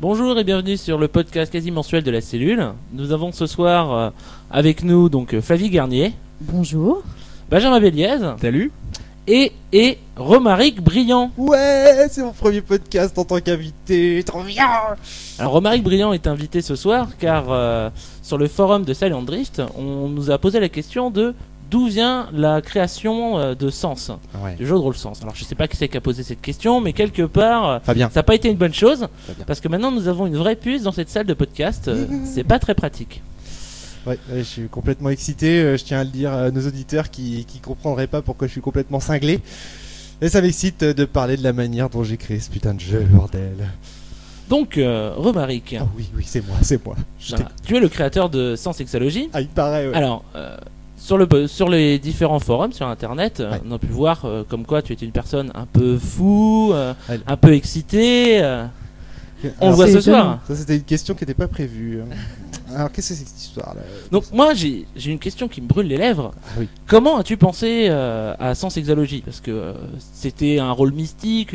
Bonjour et bienvenue sur le podcast quasi mensuel de la cellule. Nous avons ce soir avec nous donc Flavie Garnier. Bonjour. Benjamin Béliez. Salut. Et Romaric Brillant. Ouais, c'est mon premier podcast en tant qu'invité, trop bien. Alors Romaric Brillant est invité ce soir car sur le forum de Silent Drift, on nous a posé la question de d'où vient la création de Sens, du jeu de rôle Sens. Alors je sais pas qui c'est qui a posé cette question, mais quelque part Fabien. ça n'a pas été une bonne chose, Fabien. parce que maintenant nous avons une vraie puce dans cette salle de podcast, c'est pas très pratique. Ouais, je suis complètement excité, je tiens à le dire à nos auditeurs qui comprendraient pas pourquoi je suis complètement cinglé. Et ça m'excite de parler de la manière dont j'ai créé ce putain de jeu, bordel. Donc Romaric, Ah oui, c'est moi. voilà, tu es le créateur de Sens Sexology. Ah, il paraît, ouais. Alors, sur les différents forums sur internet, Ouais. on a pu voir comme quoi tu étais une personne un peu fou, un peu excitée. On le voit ce soir. Ça, c'était une question qui n'était pas prévue. Alors, qu'est-ce que c'est que cette histoire-là? Donc, moi, j'ai une question qui me brûle les lèvres. Ah oui. Comment as-tu pensé à Sens Sexology? Parce que c'était un rôle mystique,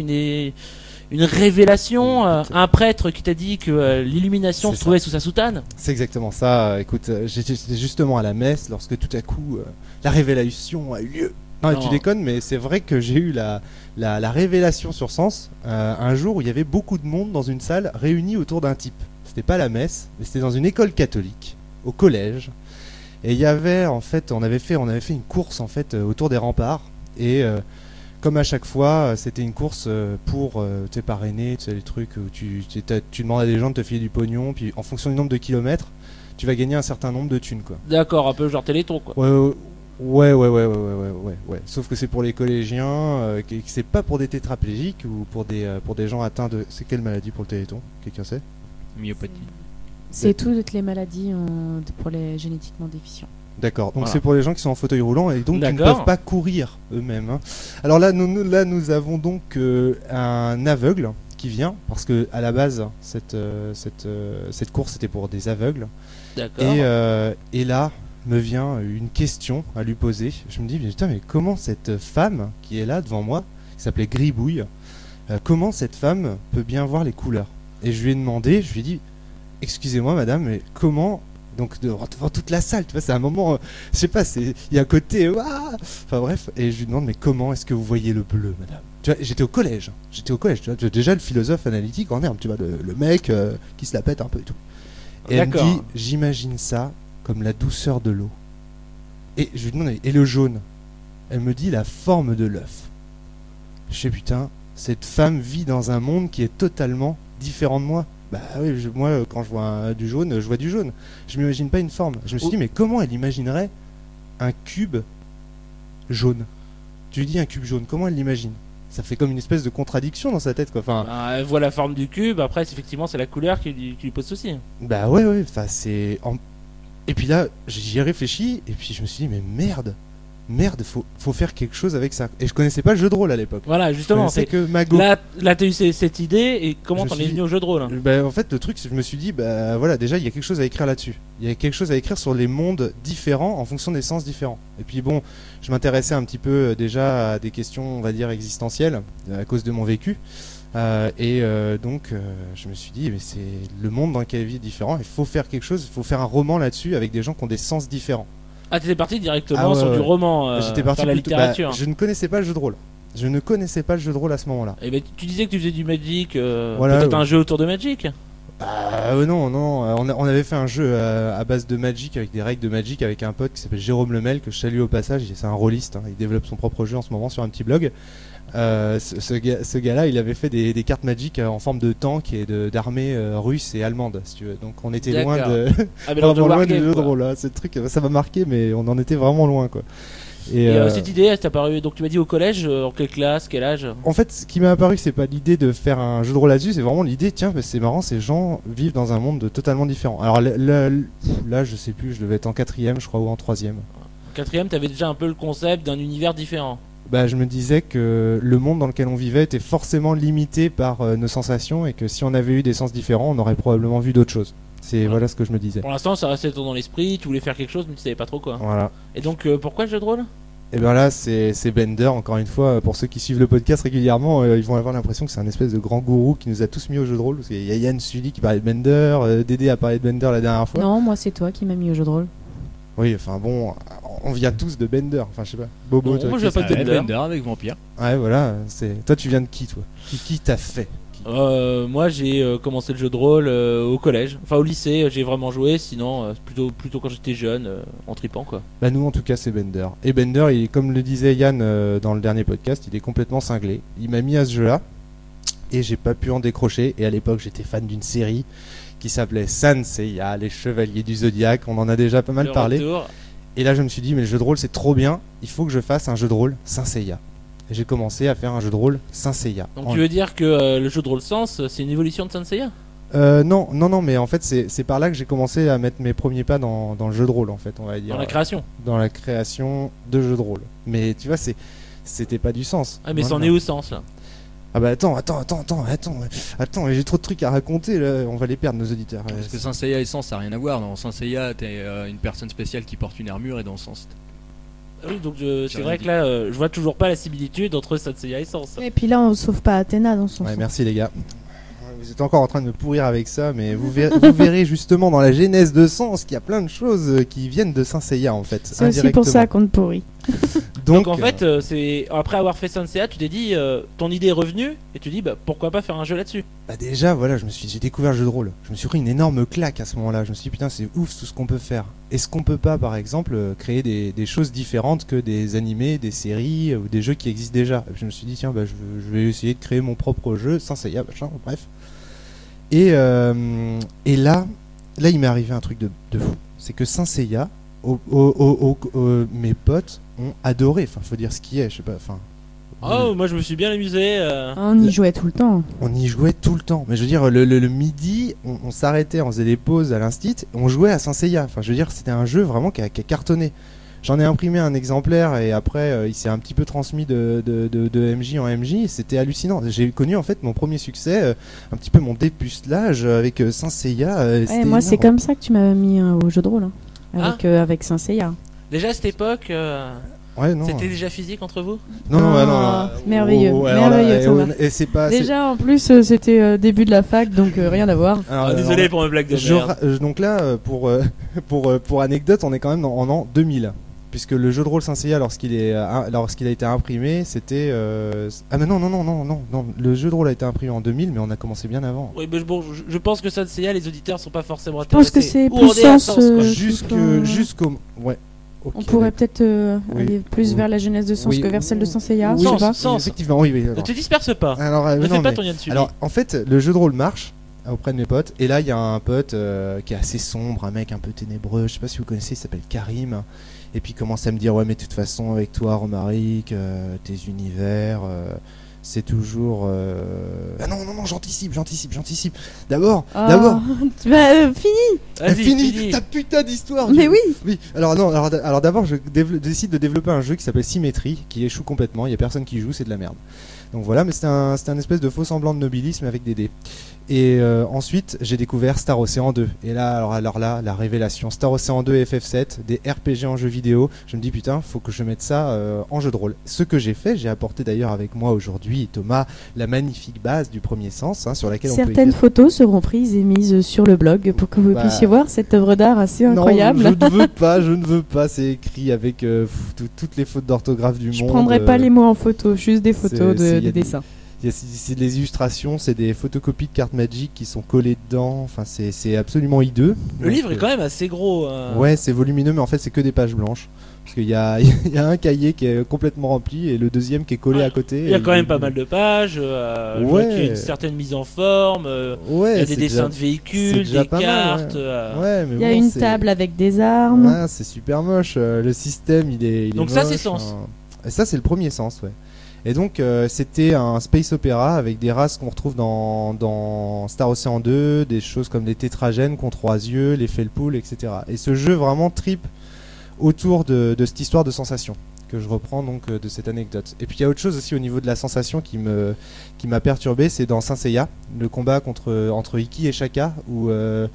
une révélation, un prêtre qui t'a dit que l'illumination C'est se trouvait sous sa soutane. C'est exactement ça. Écoute, j'étais justement à la messe lorsque tout à coup la révélation a eu lieu. Non, Non. tu déconnes, mais c'est vrai que j'ai eu la révélation sur Sens un jour où il y avait beaucoup de monde dans une salle réunie autour d'un type. C'était pas la messe, mais c'était dans une école catholique, au collège. Et il y avait en fait, on avait fait une course en fait autour des remparts. Et comme à chaque fois, c'était une course pour parrainer, tu sais, les trucs où tu demandes à des gens de te filer du pognon, puis en fonction du nombre de kilomètres, tu vas gagner un certain nombre de thunes, quoi. D'accord, un peu genre Téléthon, quoi. Ouais. Sauf que c'est pour les collégiens, que c'est pas pour des tétraplégiques ou pour des gens atteints de. C'est quelle maladie pour le Téléthon? Quelqu'un sait? Myopathie. C'est toutes les maladies pour les génétiquement déficients. D'accord, donc Voilà. c'est pour les gens qui sont en fauteuil roulant et donc qui ne D'accord. peuvent pas courir eux-mêmes, hein. Alors là, nous avons donc un aveugle qui vient, parce que à la base, cette course était pour des aveugles. D'accord. Et là me vient une question à lui poser. Je me dis, putain, mais comment cette femme qui est là devant moi, qui s'appelait Gribouille, comment cette femme peut bien voir les couleurs? Et je lui ai demandé, je lui ai dit, excusez-moi madame, mais comment, donc devant toute la salle, tu vois, c'est un moment, je sais pas, il y a un côté, enfin bref, et je lui demande, mais comment est-ce que vous voyez le bleu, madame? Tu vois, j'étais au collège, tu vois, déjà le philosophe analytique en herbe, tu vois, le mec qui se la pète un peu et tout. Et elle me D'accord. dit, j'imagine ça comme la douceur de l'eau. Et je lui demande, et le jaune? Elle me dit la forme de l'œuf. Je sais, putain, cette femme vit dans un monde qui est totalement différent de moi. Bah oui, moi quand je vois du jaune, je vois du jaune. Je m'imagine pas une forme. Je me suis dit, mais comment elle imaginerait un cube jaune? Tu lui dis un cube jaune, comment elle l'imagine? Ça fait comme une espèce de contradiction dans sa tête, quoi. Enfin, Elle voit la forme du cube, après effectivement c'est la couleur qui lui pose souci. bah ouais, enfin c'est... Et puis là, j'y ai réfléchi, et puis je me suis dit, mais merde, faut faire quelque chose avec ça. Et je connaissais pas le jeu de rôle à l'époque. Voilà, justement, C'est c'est que Mago. là t'as eu cette idée et comment Je t'en suis es dit- venu au jeu de rôle? Bah, en fait, le truc, c'est que je me suis dit, bah voilà, déjà, il y a quelque chose à écrire là-dessus. Il y a quelque chose à écrire sur les mondes différents en fonction des sens différents. Et puis bon, je m'intéressais un petit peu déjà à des questions, on va dire, existentielles, à cause de mon vécu. Donc, je me suis dit, mais c'est le monde dans lequel il vit est différent. Il faut faire quelque chose, il faut faire un roman là-dessus avec des gens qui ont des sens différents. Ah, t'étais parti directement Ah ouais, sur du ouais. roman, J'étais parti faire la plutôt- littérature. je ne connaissais pas le jeu de rôle. Je ne connaissais pas le jeu de rôle à ce moment-là. Et ben tu disais que tu faisais du Magic, Voilà, peut-être ouais. un jeu autour de Magic. Non, on avait fait un jeu à base de Magic, avec des règles de Magic, avec un pote qui s'appelle Jérôme Lemel, que je salue au passage. C'est un rôliste, hein. Il développe son propre jeu en ce moment sur un petit blog. Ce gars-là, il avait fait des cartes Magic en forme de tank et d'armées russes et allemandes, si tu veux. Donc on était loin D'accord. de Ah mais dans vraiment loin du Wargame, jeu de quoi. rôle, hein. Ce truc, ça m'a marqué, mais on en était vraiment loin, quoi. Et cette idée, elle t'a apparue, donc tu m'as dit au collège, en quelle classe, quel âge? En fait, ce qui m'a apparu, c'est pas l'idée de faire un jeu de rôle là-dessus, c'est vraiment l'idée, tiens, mais c'est marrant, ces gens vivent dans un monde totalement différent. Alors là, je sais plus, je devais être en 4ème, je crois, ou en 3ème. En quatrième, t'avais déjà un peu le concept d'un univers différent. Bah, je me disais que le monde dans lequel on vivait était forcément limité par nos sensations et que si on avait eu des sens différents, on aurait probablement vu d'autres choses. Voilà ce que je me disais. Pour l'instant, ça restait dans l'esprit, tu voulais faire quelque chose, mais tu savais pas trop quoi. Voilà. Et donc, pourquoi le jeu de rôle? Et bien là, c'est Bender, encore une fois, pour ceux qui suivent le podcast régulièrement, ils vont avoir l'impression que c'est un espèce de grand gourou qui nous a tous mis au jeu de rôle. Parce qu'il y a Yann Sully qui parlait de Bender, Dédé a parlé de Bender la dernière fois. Non, moi c'est toi qui m'as mis au jeu de rôle. Oui, enfin bon, on vient tous de Bender, enfin je sais pas. Bobo, Non, toi, moi je viens pas de Bender. Bender avec Vampire. Ouais, voilà, toi tu viens de qui, toi? Qui t'a fait? Moi j'ai commencé le jeu de rôle au collège, enfin au lycée j'ai vraiment joué, sinon plutôt quand j'étais jeune, en tripant quoi. Bah nous en tout cas c'est Bender. Et Bender, comme le disait Yann dans le dernier podcast, il est complètement cinglé. Il m'a mis à ce jeu-là et j'ai pas pu en décrocher. Et à l'époque j'étais fan d'une série qui s'appelait Saint Seiya, les Chevaliers du Zodiaque. On en a déjà pas mal Le parlé. retour. Et là je me suis dit mais le jeu de rôle c'est trop bien, il faut que je fasse un jeu de rôle Saint Seiya. Et j'ai commencé à faire un jeu de rôle Saint Seiya. Donc tu veux dire que le jeu de rôle Sens c'est une évolution de Saint Seiya? Non, mais en fait c'est par là que j'ai commencé à mettre mes premiers pas dans le jeu de rôle en fait, on va dire. Dans la création. Dans la création de jeux de rôle. Mais tu vois, c'était pas du sens. Ah mais Voilà. c'en est où Sens là? Ah bah attends, j'ai trop de trucs à raconter là, on va les perdre nos auditeurs. Parce que Saint Seiya et Sens ça n'a rien à voir. Dans Saint Seiya t'es une personne spéciale qui porte une armure, et dans Sens Oui, donc c'est vrai que là je vois toujours pas la similitude entre Saint Seiya et Sens. Et puis là on sauve pas Athéna dans son Ouais, sens. merci les gars. Vous êtes encore en train de me pourrir avec ça, mais vous verrez justement dans la genèse de Sens qu'il y a plein de choses qui viennent de Saint Seiya en fait. C'est aussi pour ça qu'on te pourrit. Donc en fait, c'est après avoir fait Saint Seiya, tu t'es dit, ton idée est revenue, et tu dis, bah pourquoi pas faire un jeu là-dessus. Bah déjà, voilà, j'ai découvert le jeu de rôle. Je me suis pris une énorme claque à ce moment-là. Je me suis dit, putain, c'est ouf tout ce qu'on peut faire. Est-ce qu'on peut pas, par exemple, créer des choses différentes que des animés, des séries ou des jeux qui existent déjà? Et puis je me suis dit, tiens, bah, je vais essayer de créer mon propre jeu, Saint Seiya, machin, bref. Et là, il m'est arrivé un truc de fou. C'est que Saint Seiya, mes potes ont adoré. Enfin, faut dire ce qui est, je sais pas. Enfin. Oh, moi je me suis bien amusé. On y jouait tout le temps. On y jouait tout le temps. Mais je veux dire, le midi, on s'arrêtait, on faisait des pauses à l'instit, on jouait à Saint Seiya. Enfin, je veux dire, c'était un jeu vraiment qui a cartonné. J'en ai imprimé un exemplaire et après il s'est un petit peu transmis de MJ en MJ et c'était hallucinant. J'ai connu en fait mon premier succès, un petit peu mon dépucelage avec Saint Seiya. Ouais, moi c'est comme ça que tu m'as mis au jeu de rôle, hein, avec Saint Seiya. Déjà à cette époque, ouais, non, c'était déjà physique entre vous? Non. Merveilleux, Et c'est pas. Déjà en plus c'était début de la fac donc rien à voir. Alors, désolé pour mes blagues de merde. Donc là pour anecdote, on est quand même en an 2000. Puisque le jeu de rôle Saint Seiya, lorsqu'il a été imprimé, c'était... Ah mais non, le jeu de rôle a été imprimé en 2000, mais on a commencé bien avant. Oui, mais bon, je pense que Saint Seiya, les auditeurs sont pas forcément intéressés. Je pense que c'est plus Sens. Jusqu'au... Ouais. Okay, on pourrait peut-être aller plus vers la genèse de Sens que vers celle de Saint Seiya. Oui, Sens, effectivement, oui. Alors. Ne te disperse pas. Alors, ne fais pas ton lien dessus. Alors, en fait, le jeu de rôle marche auprès de mes potes, et là, il y a un pote qui est assez sombre, un mec un peu ténébreux, je sais pas si vous connaissez, il s'appelle Karim. Et puis il commence à me dire, ouais mais de toute façon avec toi Romaric, tes univers, c'est toujours... Ah non, j'anticipe. D'abord fini ta putain d'histoire. Mais oui. Alors d'abord je décide de développer un jeu qui s'appelle Symétrie, qui échoue complètement, il y a personne qui joue, c'est de la merde. Donc voilà, mais c'est un espèce de faux semblant de nobilisme avec des dés. Et ensuite, j'ai découvert Star Ocean 2. Et là, alors là, la révélation. Star Ocean 2 et FF7, des RPG en jeu vidéo. Je me dis, putain, faut que je mette ça en jeu de rôle. Ce que j'ai fait, j'ai apporté d'ailleurs avec moi aujourd'hui, Thomas, la magnifique base du premier sens, hein, sur laquelle certaines photos seront prises et mises sur le blog pour que vous puissiez voir cette œuvre d'art assez incroyable. Non, je ne veux pas. C'est écrit avec toutes les fautes d'orthographe du monde. Je prendrai pas les mots en photo, juste des photos de dessins. C'est des illustrations, c'est des photocopies de cartes Magic qui sont collées dedans. Enfin, c'est absolument hideux. Le livre est quand même assez gros. Ouais, c'est volumineux, mais en fait, c'est que des pages blanches. Parce qu'il y a un cahier qui est complètement rempli et le deuxième qui est collé à côté. Il y a quand même pas mal de pages. Je vois qu'il y a une certaine mise en forme. Il y a des dessins de véhicules, des cartes. Mais il y a une table avec des armes. Ah, c'est super moche. Le système, il est donc moche, ça, c'est Sens. Et ça, c'est le premier Sens, ouais. Et donc c'était un space opéra avec des races qu'on retrouve dans Star Ocean 2, des choses comme les tétragènes, qu'on 3 yeux, les Felpool, etc. Et ce jeu vraiment tripe autour de cette histoire de sensation que je reprends donc de cette anecdote. Et puis il y a autre chose aussi au niveau de la sensation qui m'a perturbé, c'est dans Saint Seiya, le combat entre Iki et Shaka où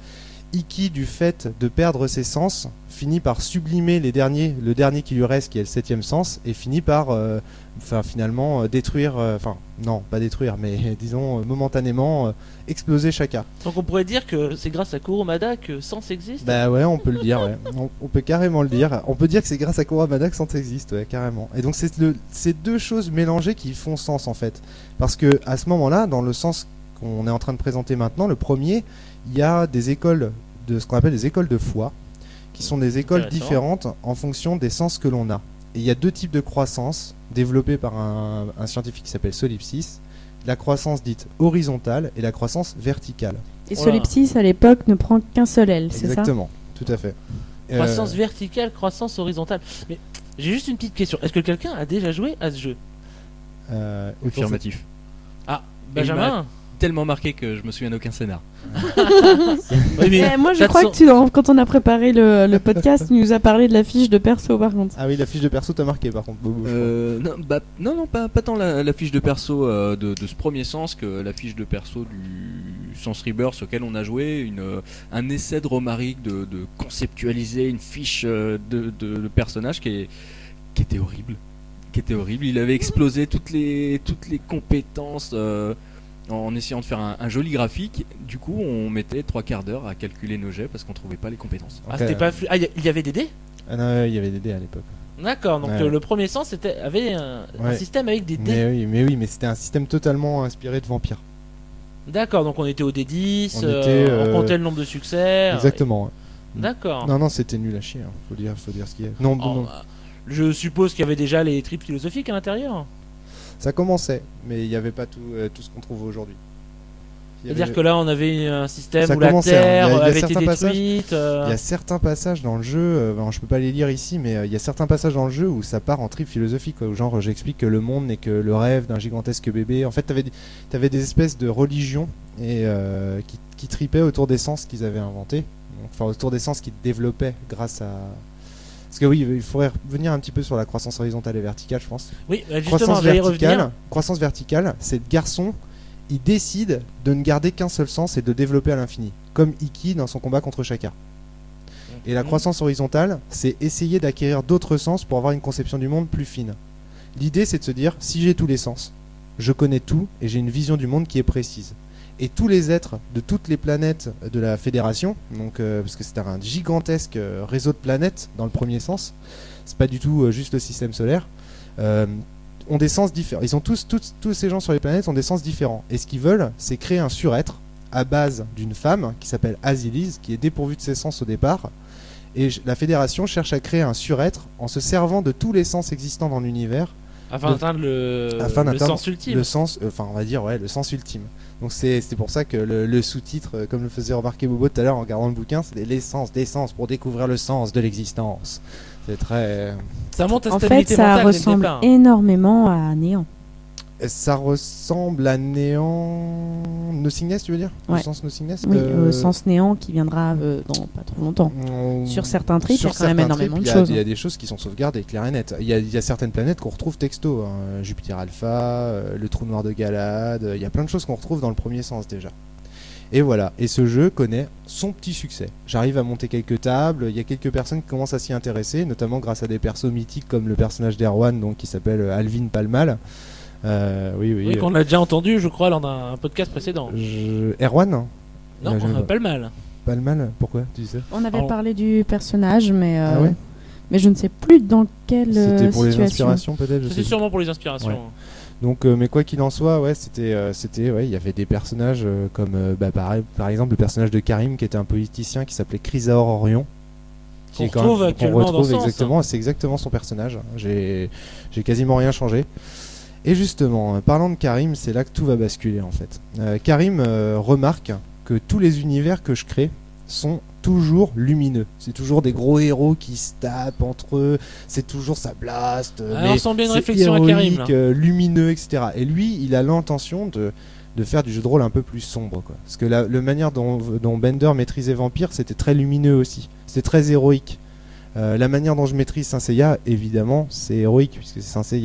Iki, du fait de perdre ses sens, finit par sublimer le dernier qui lui reste, qui est le 7e sens, et finit par finalement détruire, non, pas détruire, mais disons momentanément exploser Shaka. Donc on pourrait dire que c'est grâce à Kurumada que Sens existe. Bah ouais, on peut le dire, ouais. On peut carrément le dire. On peut dire que c'est grâce à Kurumada que Sens existe, ouais, carrément. Et donc c'est deux choses mélangées qui font sens en fait. Parce que à ce moment-là, dans le sens qu'on est en train de présenter maintenant, le premier, il y a des écoles de ce qu'on appelle des écoles de foi, qui sont des écoles différentes en fonction des sens que l'on a. Et il y a deux types de croissance développés par un scientifique qui s'appelle Solipsis. La croissance dite horizontale et la croissance verticale. Et Solipsis à l'époque ne prend qu'un seul L, c'est ça ? Exactement, tout à fait. Croissance verticale, croissance horizontale. Mais j'ai juste une petite question. Est-ce que quelqu'un a déjà joué à ce jeu ? Affirmatif. Ah, Benjamin ? Tellement marqué que je me souviens d'aucun scénar. Oui, mais moi je crois que quand on a préparé le podcast, tu nous as parlé de la fiche de perso par contre. Ah oui, la fiche de perso t'a marqué par contre. Non, pas tant la fiche de perso de ce premier sens que la fiche de perso du Sens Rebirth auquel on a joué, un essai de Romaric de conceptualiser une fiche de personnage qui était horrible. Il avait explosé toutes les compétences. En essayant de faire un joli graphique, du coup on mettait 3/4 d'heure à calculer nos jets parce qu'on trouvait pas les compétences. Ah, c'était pas il y avait des dés ? Ah non, il y avait des dés à l'époque. D'accord, donc le premier sens avait un système avec des dés. Mais oui, mais c'était un système totalement inspiré de Vampire. D'accord, donc on était au D10, on comptait le nombre de succès. Exactement. D'accord. Non, c'était nul à chier, hein. faut dire ce qu'il y a. Non. Je suppose qu'il y avait déjà les tripes philosophiques à l'intérieur. Ça commençait, mais il n'y avait pas tout ce qu'on trouve aujourd'hui. C'est-à-dire que là, on avait un système où la Terre avait été détruite. Il y a certains passages dans le jeu, je peux pas les lire ici, mais il y a certains passages dans le jeu où ça part en trip philosophique, quoi, où genre j'explique que le monde n'est que le rêve d'un gigantesque bébé. En fait, t'avais des espèces de religions et qui tripaient autour des sens qu'ils avaient inventés, enfin autour des sens qu'ils développaient grâce à... Parce que oui, il faudrait revenir un petit peu sur la croissance horizontale et verticale, je pense. Oui, justement, j'allais revenir. Croissance verticale, c'est le garçon, il décide de ne garder qu'un seul sens et de développer à l'infini, comme Iki dans son combat contre Shaka. Et la croissance horizontale, c'est essayer d'acquérir d'autres sens pour avoir une conception du monde plus fine. L'idée, c'est de se dire, si j'ai tous les sens, je connais tout et j'ai une vision du monde qui est précise. Et tous les êtres de toutes les planètes de la Fédération, donc parce que c'est un gigantesque réseau de planètes dans le premier sens, c'est pas du tout juste le système solaire, ont des sens différents. Ils ont tous ces gens sur les planètes ont des sens différents. Et ce qu'ils veulent, c'est créer un surêtre à base d'une femme qui s'appelle Azilis, qui est dépourvue de ses sens au départ. Et la Fédération cherche à créer un surêtre en se servant de tous les sens existants dans l'univers. Afin d'atteindre le sens ultime. Le sens ultime. Donc c'est pour ça que le sous-titre, comme le faisait remarquer Bobo tout à l'heure en regardant le bouquin, c'est l'essence des sens pour découvrir le sens de l'existence. C'est très... Ça monte à en fait, ça ressemble énormément à Néant. Ça ressemble à Néant... Nothingness, tu veux dire ? Ouais. Le sens Nothingness ? Oui, sens Néant qui viendra dans pas trop longtemps. Sur certains trips, il y a quand même énormément de choses. Il y a des choses qui sont sauvegardées, clair et net. Il y a certaines planètes qu'on retrouve texto. Hein. Jupiter Alpha, le trou noir de Galad, il y a plein de choses qu'on retrouve dans le premier sens déjà. Et voilà, et ce jeu connaît son petit succès. J'arrive à monter quelques tables, il y a quelques personnes qui commencent à s'y intéresser, notamment grâce à des persos mythiques comme le personnage d'Erwan, donc qui s'appelle Alvin Palmal. Oui, qu'on a déjà entendu, je crois, lors d'un podcast précédent. Erwan ? Non, Palmal. Palmal, pourquoi tu dis ça ? On avait parlé du personnage, mais ouais mais je ne sais plus dans quelle C'était pour situation. Les inspirations peut-être. C'était sûrement pour les inspirations. Ouais. Donc, mais quoi qu'il en soit, il y avait des personnages comme par exemple le personnage de Karim qui était un politicien qui s'appelait Chrysaor Orion. Qu'on retrouve actuellement dans Sens. Exactement, c'est exactement son personnage. J'ai quasiment rien changé. Et justement, parlant de Karim, c'est là que tout va basculer en fait. Karim remarque que tous les univers que je crée sont toujours lumineux. C'est toujours des gros héros qui se tapent entre eux. C'est toujours ça blast. Mais on sent bien une réflexion à Karim. Lumineux, etc. Et lui, il a l'intention de faire du jeu de rôle un peu plus sombre, quoi. Parce que la manière dont Bender maîtrisait Vampire, c'était très lumineux aussi. C'était très héroïque. La manière dont je maîtrise Saint Seiya, évidemment, c'est héroïque puisque c'est Saint Seiya.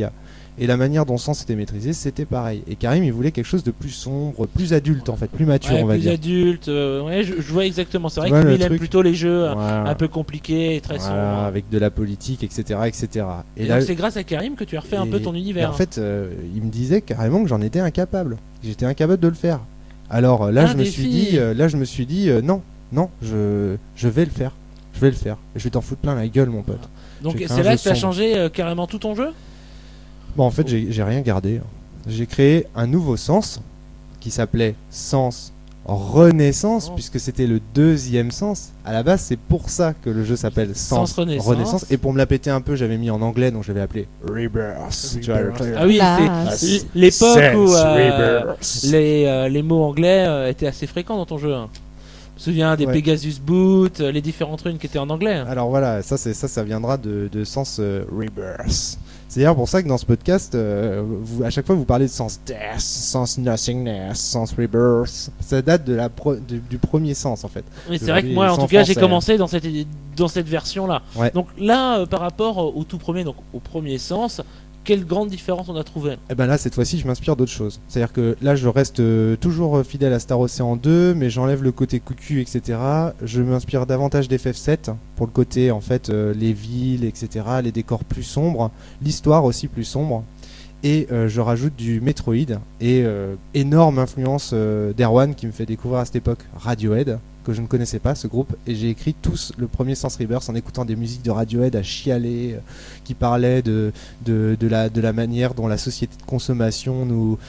Et la manière dont Sens était maîtrisé, c'était pareil. Et Karim, il voulait quelque chose de plus sombre, plus adulte en fait, plus mature, on va dire. Plus adulte, je vois exactement. C'est vrai qu'il aime plutôt les jeux un peu compliqués et très sombres. Avec de la politique, etc. etc. Et là, c'est grâce à Karim que tu as refait un peu ton univers. En fait, il me disait carrément que j'en étais incapable. J'étais incapable de le faire. Alors là, je me suis dit, non, je vais le faire. Je vais le faire. Et je vais t'en foutre plein la gueule, mon pote. Donc c'est là que tu as changé carrément tout ton jeu ? Bon, en fait, j'ai rien gardé. J'ai créé un nouveau Sens qui s'appelait Sens Renaissance, puisque c'était le deuxième Sens. À la base, c'est pour ça que le jeu s'appelle Sens Renaissance. Et pour me la péter un peu, j'avais mis en anglais, donc j'avais appelé Rebirth. Ah oui, c'est l'époque où les mots anglais étaient assez fréquents dans ton jeu. Hein. Je me souviens des Pegasus Boot, les différentes runes qui étaient en anglais. Alors voilà, ça viendra de Sens Rebirth. C'est d'ailleurs pour ça que dans ce podcast, à chaque fois vous parlez de Sens Death, Sens Nothingness, Sens Rebirth. Ça date du premier Sens en fait. Mais c'est vrai que moi en tout cas j'ai commencé dans cette version là. Ouais. Donc là par rapport au tout premier, donc au premier Sens, quelle grande différence on a trouvé ? Eh ben là cette fois-ci je m'inspire d'autres choses. C'est-à-dire que là je reste toujours fidèle à Star Ocean 2, mais j'enlève le côté cucu, etc. Je m'inspire davantage d'FF7 pour le côté en fait les villes, etc. Les décors plus sombres, l'histoire aussi plus sombre. Et je rajoute du Metroid et énorme influence d'Erwan qui me fait découvrir à cette époque Radiohead, que je ne connaissais pas ce groupe, et j'ai écrit tous le premier Sens Rebirth en écoutant des musiques de Radiohead à chialer, qui parlaient de la manière dont la société de consommation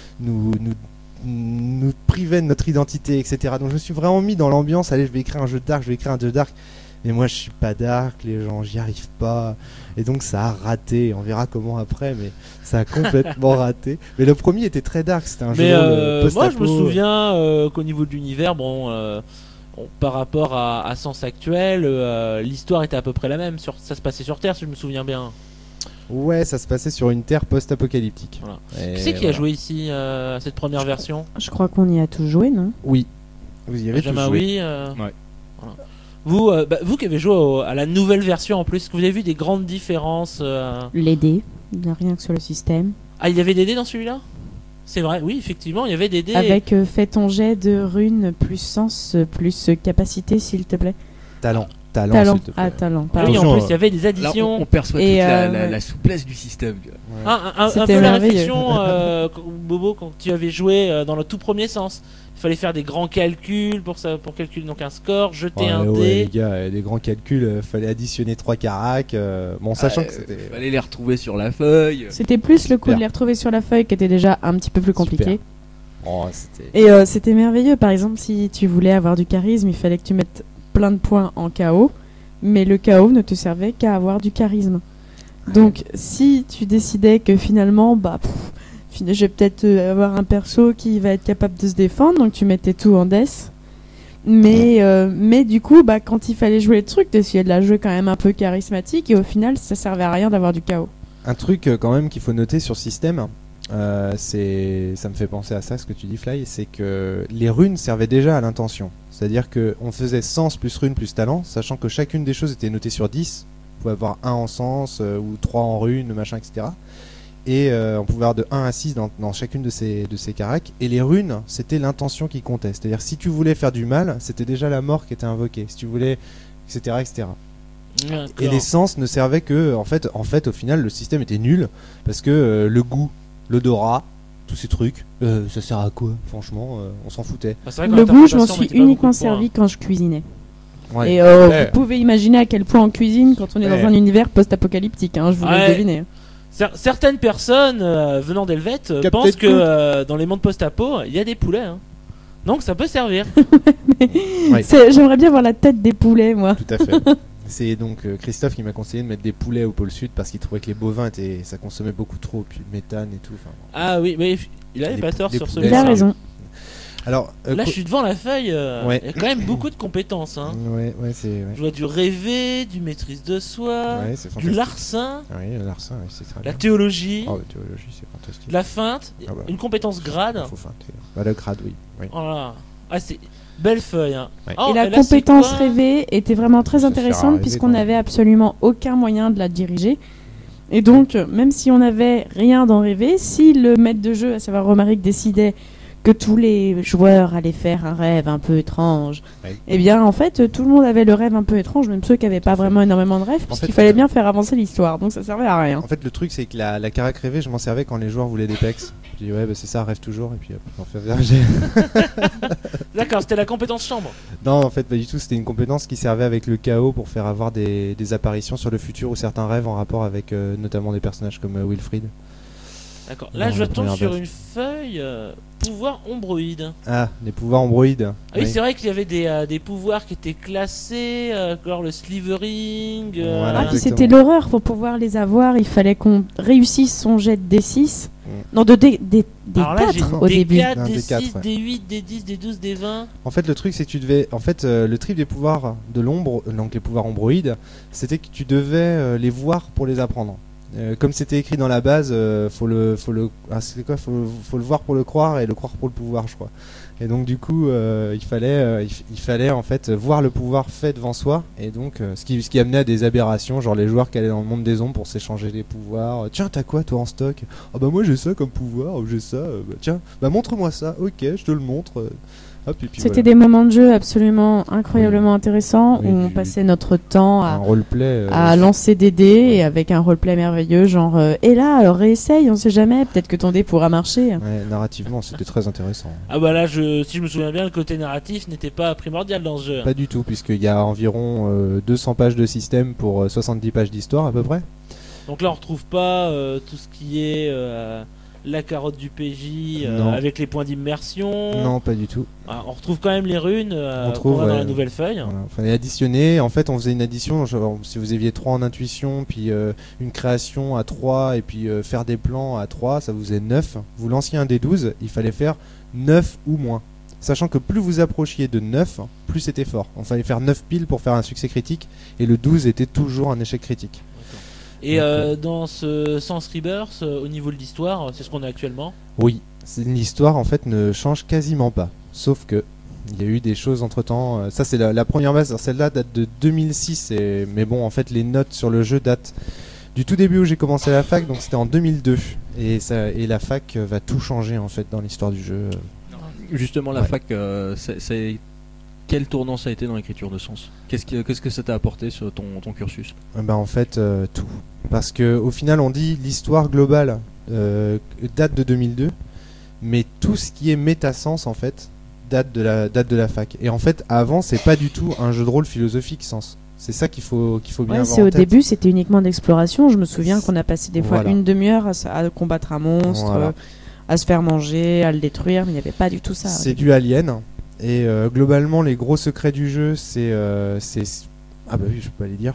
nous privait de notre identité, etc. Donc je me suis vraiment mis dans l'ambiance. Allez, je vais écrire un jeu dark, mais moi je suis pas dark, les gens, j'y arrive pas, et donc ça a raté. On verra comment après, mais ça a complètement raté. Mais le premier était très dark, c'était un jeu post-apo. Moi je me souviens qu'au niveau de l'univers, par rapport à Sens actuel, l'histoire était à peu près la même. Ça se passait sur Terre, si je me souviens bien. Ouais, ça se passait sur une Terre post-apocalyptique. Voilà. Qui c'est qui a joué ici à cette première version ? Je crois qu'on y a tous joué, non ? Oui. Vous y avez tous joué. Oui. Ouais. Voilà. Vous qui avez joué à la nouvelle version en plus, est-ce que vous avez vu des grandes différences Les dés, rien que sur le système. Ah, il y avait des dés dans celui-là ? C'est vrai, oui, effectivement, il y avait des dés. Avec fais ton jet de runes plus sens plus capacité, s'il te plaît. Talent, s'il te plaît. Ah, talent. Oui, en plus, il y avait des additions. Là, on perçoit toute la souplesse du système. Ouais. Un peu la réflexion, Bobo, quand tu avais joué dans le tout premier Sens. Il fallait faire des grands calculs pour calculer donc un score, jeter un dé. Les gars, des grands calculs, fallait additionner 3 caracs. Sachant que c'était. Fallait les retrouver sur la feuille. C'était plus le coup de les retrouver sur la feuille qui était déjà un petit peu plus compliqué. Et c'était merveilleux. Par exemple, si tu voulais avoir du charisme, il fallait que tu mettes plein de points en chaos, mais le chaos ne te servait qu'à avoir du charisme. Donc, si tu décidais que finalement, je vais peut-être avoir un perso qui va être capable de se défendre, donc tu mettais tout en death. Mais du coup, quand il fallait jouer le truc, t'essayais de la jouer quand même un peu charismatique, et au final, ça servait à rien d'avoir du chaos. Un truc quand même qu'il faut noter sur système, ça me fait penser à ça, ce que tu dis, Fly, c'est que les runes servaient déjà à l'intention. C'est-à-dire qu'on faisait sens plus rune plus talent, sachant que chacune des choses était notée sur 10. On pouvait avoir 1 en sens, ou 3 en rune, machin, etc. Et on pouvait avoir de 1 à 6 dans chacune de ces caracs. Et les runes, c'était l'intention qui comptait. C'est-à-dire si tu voulais faire du mal, c'était déjà la mort qui était invoquée. Si tu voulais, etc., etc. Et les sens ne servaient que, en fait, au final, le système était nul parce que le goût, l'odorat, tous ces trucs, ça sert à quoi ? Franchement, on s'en foutait. Le goût, je m'en suis uniquement servi quand je cuisinais. Ouais. Et vous pouvez imaginer à quel point on cuisine quand on est dans un univers post-apocalyptique. Je vous laisse deviner. Certaines personnes venant d'Helvète pensent que dans les mondes post-apo, il y a des poulets. Donc ça peut servir. J'aimerais bien voir la tête des poulets, moi. Tout à fait. C'est donc Christophe qui m'a conseillé de mettre des poulets au pôle sud parce qu'il trouvait que les bovins ça consommait beaucoup trop, puis le méthane et tout. Ah oui, mais il avait pas tort sur ce. Il a raison. Alors, là, je suis devant la feuille. Il y a quand même beaucoup de compétences. Je vois du rêver, du maîtrise de soi, du larcin. Oui, le larcin, c'est très bien. La théologie. La théologie, c'est fantastique. La feinte, une compétence grade. Il faut feinter. Le grade, oui. Voilà. C'est belle feuille. Et la compétence rêvée était vraiment très intéressante puisqu'on n'avait absolument aucun moyen de la diriger. Et donc, même si on n'avait rien d'en rêver, si le maître de jeu, à savoir Romaric, décidait que tous les joueurs allaient faire un rêve un peu étrange, et bien en fait tout le monde avait le rêve un peu étrange, même ceux qui n'avaient pas vraiment énormément de rêves, puisqu'il fallait bien faire avancer l'histoire, donc ça servait à rien. En fait le truc c'est que la carac rêvée, je m'en servais quand les joueurs voulaient des pecs. Je dis ouais c'est ça, rêve toujours, et puis j'en fais verger. D'accord, c'était la compétence chambre. Non en fait pas du tout, c'était une compétence qui servait avec le chaos pour faire avoir des apparitions sur le futur ou certains rêves en rapport avec notamment des personnages comme Wilfried. D'accord, là je tombe sur une feuille pouvoir ombroïde. Ah, les pouvoirs ombroïdes. Ah oui, c'est vrai qu'il y avait des pouvoirs qui étaient classés, genre le slivering. Ah, puis c'était l'horreur, pour pouvoir les avoir, il fallait qu'on réussisse son jet de D6. Non, de D4 au début. D4, D6, D8, D10, D12, D20. En fait, le truc, c'est que tu devais. En fait, le trip des pouvoirs de l'ombre, donc les pouvoirs ombroïdes, c'était que tu devais les voir pour les apprendre. Comme c'était écrit dans la base, faut le voir pour le croire et le croire pour le pouvoir, je crois. Et donc du coup, il fallait en fait voir le pouvoir fait devant soi, et donc ce qui amenait à des aberrations, genre les joueurs qui allaient dans le monde des ombres pour s'échanger des pouvoirs. Tiens, t'as quoi toi en stock? Ah bah moi j'ai ça comme pouvoir, j'ai ça. Tiens, bah montre-moi ça. Ok, je te le montre. Hop, et puis c'était des moments de jeu absolument incroyablement intéressants, où on passait notre temps à lancer des dés, et avec un roleplay merveilleux, genre et là réessaye, on sait jamais, peut-être que ton dé pourra marcher. Ouais, narrativement c'était très intéressant. Ah bah là si je me souviens bien, le côté narratif n'était pas primordial dans ce jeu. Pas du tout, puisqu'il y a environ 200 pages de système pour 70 pages d'histoire à peu près. Donc là on retrouve pas tout ce qui est la carotte du PJ avec les points d'immersion. Non, pas du tout. Ah, on retrouve quand même les runes qu'on a dans la nouvelle feuille. Voilà. Fallait additionner. En fait, on faisait une addition. Genre, si vous aviez 3 en intuition, puis une création à 3, et puis faire des plans à 3, ça vous faisait 9. Vous lanciez un des 12, il fallait faire 9 ou moins. Sachant que plus vous approchiez de 9, plus c'était fort. Il fallait faire 9 piles pour faire un succès critique, et le 12 était toujours un échec critique. Et dans ce Sens Rebirth, au niveau de l'histoire, c'est ce qu'on a actuellement? Oui, l'histoire en fait ne change quasiment pas. Sauf que il y a eu des choses entre temps. Ça c'est la première base, celle-là date de 2006. Mais bon, en fait les notes sur le jeu datent du tout début où j'ai commencé la fac, donc c'était en 2002. Et la fac va tout changer en fait dans l'histoire du jeu. Justement la fac, quel tournant ça a été dans l'écriture de Sens? Qu'est-ce que ça t'a apporté sur ton cursus? Ben en fait tout. Parce que au final on dit l'histoire globale date de 2002, mais tout ce qui est méta-Sens en fait date de la fac. Et en fait avant c'est pas du tout un jeu de rôle philosophique Sens. C'est ça qu'il faut bien avoir en tête. Au début c'était uniquement d'exploration. Je me souviens qu'on a passé des fois une demi-heure à combattre un monstre, à se faire manger, à le détruire, mais il n'y avait pas du tout ça. C'est du Alien. Et globalement, les gros secrets du jeu, c'est ah bah oui, je peux pas les dire.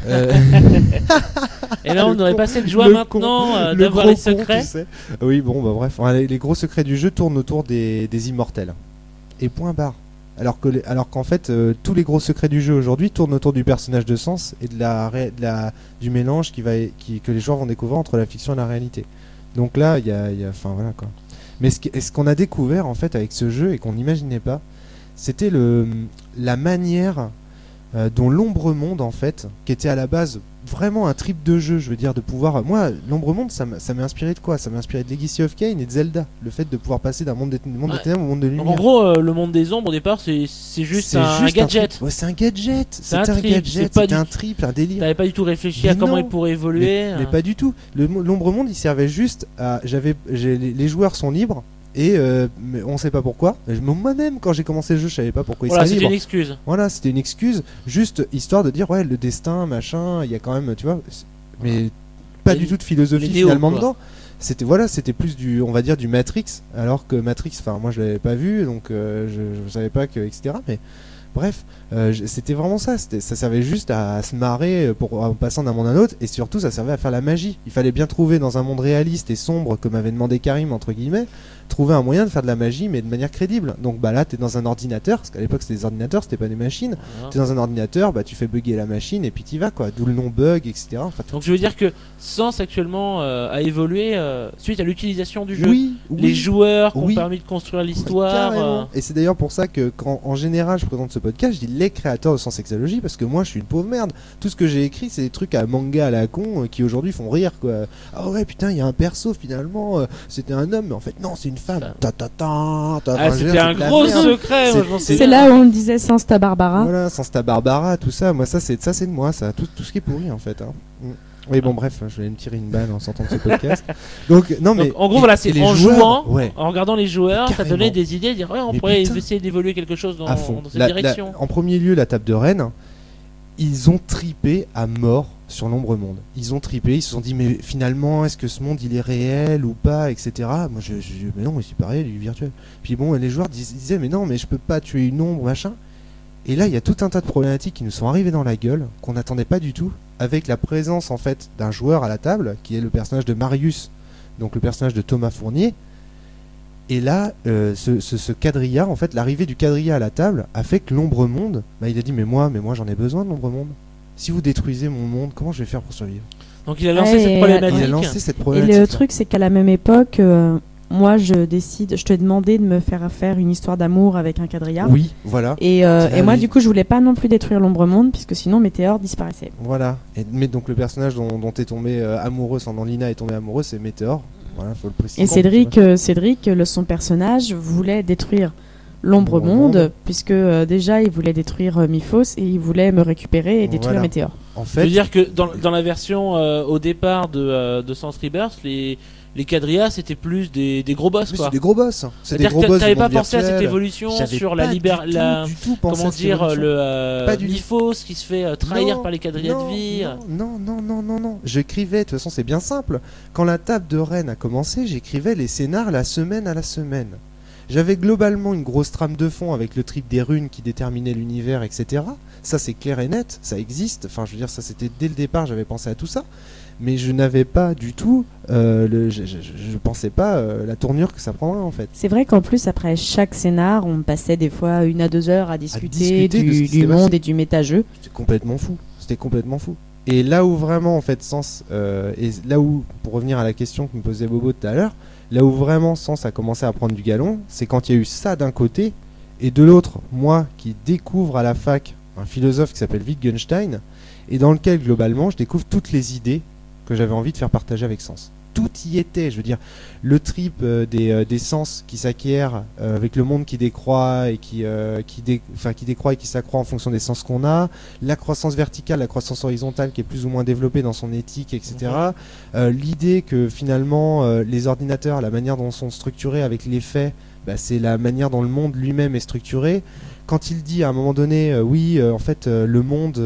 Et là, on aurait passé le joie maintenant d'avoir les secrets. Tu sais. Oui, bon, bah bref. Les gros secrets du jeu tournent autour des immortels. Et point barre. Alors qu'en fait, tous les gros secrets du jeu aujourd'hui tournent autour du personnage de Sens et du mélange que les joueurs vont découvrir entre la fiction et la réalité. Donc là, il y a enfin voilà quoi. Mais ce qu'on a découvert en fait avec ce jeu et qu'on n'imaginait pas, c'était la manière dont l'Ombre Monde en fait, qui était à la base vraiment un trip de jeu, je veux dire, de pouvoir... Moi, l'Ombre Monde, ça m'a inspiré de quoi? Ça m'a inspiré de Legacy of Kain et de Zelda. Le fait de pouvoir passer d'un monde des ténèbres au monde de lumière. En gros, le monde des ombres, au départ, c'est juste un gadget. Ouais, c'est un gadget. C'était un gadget, c'était un trip, un délire. T'avais pas du tout réfléchi à comment il pourrait évoluer. Mais pas du tout. L'Ombre Monde, il servait juste à... Les joueurs sont libres. Et mais on sait pas pourquoi. Moi-même, quand j'ai commencé le jeu, je savais pas pourquoi il serait libre. C'était une excuse. Voilà, c'était une excuse, juste histoire de dire ouais, le destin, machin, il y a quand même, tu vois, mais pas du tout de philosophie finalement dedans. C'était plus on va dire du Matrix, alors que Matrix, enfin moi je l'avais pas vu, donc je savais pas que etc. Mais bref, c'était vraiment ça. Ça servait juste à se marrer en passant d'un monde à un autre, et surtout ça servait à faire la magie. Il fallait bien trouver dans un monde réaliste et sombre, comme avait demandé Karim entre guillemets, trouver un moyen de faire de la magie mais de manière crédible. Donc bah là t'es dans un ordinateur, parce qu'à l'époque c'était des ordinateurs, c'était pas des machines. T'es dans un ordinateur, bah tu fais bugger la machine et puis t'y vas quoi. D'où le nom bug, etc. Enfin, donc je veux dire que Sens actuellement a évolué suite à l'utilisation du jeu. Oui, les joueurs qui ont permis de construire l'histoire. Et c'est d'ailleurs pour ça que quand en général je présente ce podcast, je dis les créateurs de Sensexologie, parce que moi je suis une pauvre merde. Tout ce que j'ai écrit, c'est des trucs à manga à la con qui aujourd'hui font rire, quoi. Ah ouais, putain, il y a un perso finalement, c'était un homme, mais en fait, non, c'est une femme. C'était un gros secret. C'est là où on disait Sansta Barbara. Voilà, Sansta Barbara, tout ça. Moi, ça c'est de moi, ça. Tout ce qui est pourri en fait. Hein. Oui, bon, bref, je vais me tirer une balle en sortant de ce podcast. Donc, non, mais. Donc, en gros, voilà, c'est en jouant, ouais. En regardant les joueurs, Carrément. ça donnait des idées, dire, ouais, on pourrait essayer d'évoluer quelque chose dans cette direction. En premier lieu, la table de Rennes, ils ont tripé à mort sur l'ombre monde. Ils ont tripé, ils se sont dit, mais finalement, est-ce que ce monde il est réel ou pas, etc. Moi, mais non, c'est pas réel, il est virtuel. Puis bon, les joueurs disaient, mais non, mais je peux pas tuer une ombre, machin. Et là, il y a tout un tas de problématiques qui nous sont arrivées dans la gueule, qu'on n'attendait pas du tout, avec la présence en fait d'un joueur à la table, qui est le personnage de Marius, donc le personnage de Thomas Fournier. Et là, ce quadrilla, en fait, l'arrivée du quadrilla à la table a fait que l'ombre monde, il a dit, mais moi j'en ai besoin de l'ombre monde. Si vous détruisez mon monde, comment je vais faire pour survivre? Donc il a lancé cette problématique. Et le truc, c'est qu'à la même époque... moi, je te demandais de me faire une histoire d'amour avec un quadrilla. Oui, voilà. Et moi, du coup, je voulais pas non plus détruire l'ombre monde, puisque sinon Météore disparaissait. Voilà. Mais donc le personnage dont t'es tombé amoureuse, dont Lina est tombée amoureuse, c'est Météore. Voilà, faut le préciser. Et Cédric, son personnage, voulait détruire l'ombre monde, puisque déjà, il voulait détruire Miphos et il voulait me récupérer et détruire Météore. En fait, je veux dire que dans la version au départ de Sans Rebirth, les quadrillas c'était plus des gros boss, quoi. C'est des gros boss. C'est-à-dire que t'avais pas pensé à cette évolution sur la liberté, comment dire, le Miphos qui se fait trahir par les quadrillas de vie. Non. J'écrivais, de toute façon c'est bien simple. Quand la table de Rennes a commencé, j'écrivais les scénars la semaine à la semaine. J'avais globalement une grosse trame de fond avec le trip des runes qui déterminait l'univers, etc. Ça c'est clair et net, ça existe. Enfin, je veux dire, ça c'était dès le départ, j'avais pensé à tout ça. Mais je n'avais pas du tout, je pensais pas la tournure que ça prendrait en fait. C'est vrai qu'en plus après chaque scénar, on passait des fois 1 à 2 heures à discuter du monde et du méta-jeu. C'était complètement fou. Et là où vraiment en fait Sens, et là où, pour revenir à la question que me posait Bobo tout à l'heure, là où vraiment Sens a commencé à prendre du galon, c'est quand il y a eu ça d'un côté, et de l'autre, moi qui découvre à la fac un philosophe qui s'appelle Wittgenstein, et dans lequel globalement je découvre toutes les idées que j'avais envie de faire partager avec Sens. Tout y était, je veux dire, le trip des sens qui s'acquièrent avec le monde qui décroît et qui décroît et qui s'accroît en fonction des sens qu'on a, la croissance verticale, la croissance horizontale qui est plus ou moins développée dans son éthique, etc. L'idée que finalement les ordinateurs, la manière dont ils sont structurés avec les faits, c'est la manière dont le monde lui-même est structuré. Quand il dit à un moment donné, en fait, le monde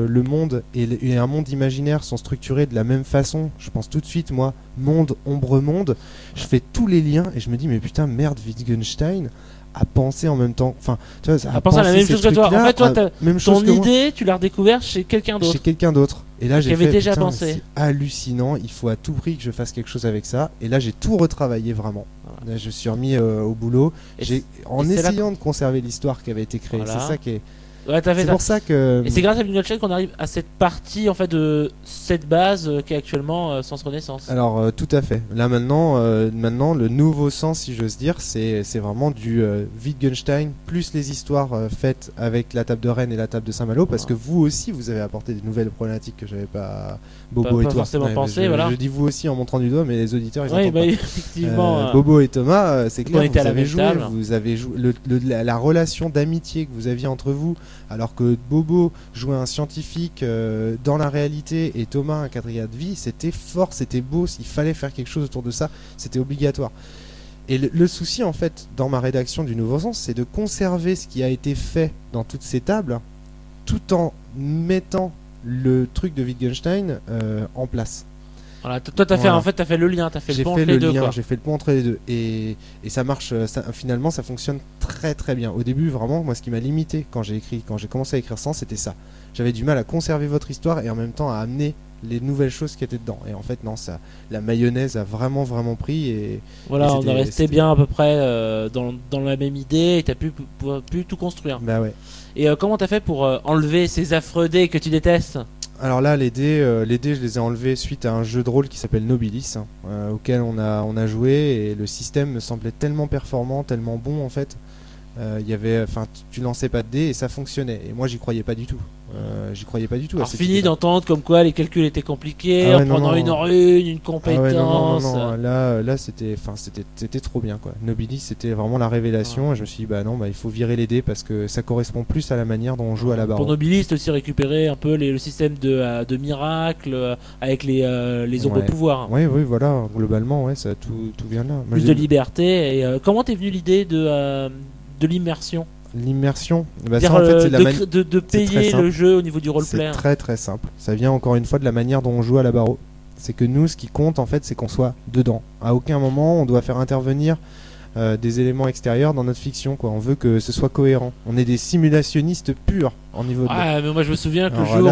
et un monde imaginaire sont structurés de la même façon, je pense tout de suite, moi, monde, ombre, monde, je fais tous les liens et je me dis, mais putain, merde, Wittgenstein a pensé en même temps, enfin, tu vois, a pensé à la même chose que toi. En fait, toi, ton idée, tu l'as redécouverte chez quelqu'un d'autre. Et là, j'ai fait, déjà pensé. C'est hallucinant, il faut à tout prix que je fasse quelque chose avec ça. Et là, j'ai tout retravaillé vraiment. Là, je suis remis au boulot. En essayant de conserver l'histoire qui avait été créée. Voilà. C'est ça qui est. Ouais, c'est pour ça que. Et c'est grâce à Wittgenstein qu'on arrive à cette partie en fait de cette base qui est actuellement Sens Renaissance. Alors tout à fait. Là maintenant, le nouveau Sens, si j'ose dire, c'est vraiment du Wittgenstein plus les histoires faites avec la table de Rennes et la table de Saint-Malo, parce que vous aussi vous avez apporté des nouvelles problématiques que j'avais pas. Bobo et toi. Forcément pensé, voilà. Je dis vous aussi en montrant du doigt, mais les auditeurs ils entendent pas. Effectivement. Bobo et Thomas, c'est clair. Vous avez joué la relation d'amitié que vous aviez entre vous. Alors que Bobo jouait un scientifique dans la réalité et Thomas un quadrilla de vie, c'était fort, c'était beau, il fallait faire quelque chose autour de ça, c'était obligatoire. Et le souci en fait dans ma rédaction du Nouveau Sens, c'est de conserver ce qui a été fait dans toutes ces tables, tout en mettant le truc de Wittgenstein en place. Voilà, toi t'as fait le lien, t'as fait le pont entre les deux. J'ai fait le pont entre les deux et ça marche. Finalement, ça fonctionne très très bien. Au début, vraiment, moi, ce qui m'a limité quand j'ai commencé à écrire Sens, c'était ça. J'avais du mal à conserver votre histoire et en même temps à amener les nouvelles choses qui étaient dedans. Et en fait, non, la mayonnaise a vraiment pris et voilà, on est resté bien à peu près dans la même idée et t'as pu tout construire. Bah ouais. Et comment t'as fait pour enlever ces affreux dés que tu détestes? Alors là, les dés, je les ai enlevés suite à un jeu de rôle qui s'appelle Nobilis, auquel on a joué, et le système me semblait tellement performant, tellement bon en fait, Il y avait, enfin, tu lançais pas de dés et ça fonctionnait. Et moi, j'y croyais pas du tout. Alors fini d'entendre comme quoi les calculs étaient compliqués, en prenant une rune, une compétence. Là, c'était trop bien, quoi. Nobilis, c'était vraiment la révélation. Et je me suis dit, bah non, il faut virer les dés parce que ça correspond plus à la manière dont on joue à la barre. Pour Nobilis, aussi récupérer un peu le système de miracle avec les ombres de pouvoir. Oui, voilà. Globalement, ça tout vient là. Plus de liberté. Et comment t'es venue l'idée de l'immersion? L'immersion, ça, en fait, c'est de payer le jeu au niveau du roleplay. C'est très très simple. Ça vient encore une fois de la manière dont on joue à la barreau. C'est que nous, ce qui compte en fait, c'est qu'on soit dedans. À aucun moment, on doit faire intervenir des éléments extérieurs dans notre fiction, quoi. On veut que ce soit cohérent. On est des simulationnistes purs en niveau de. Ah, mais moi je me souviens que le jour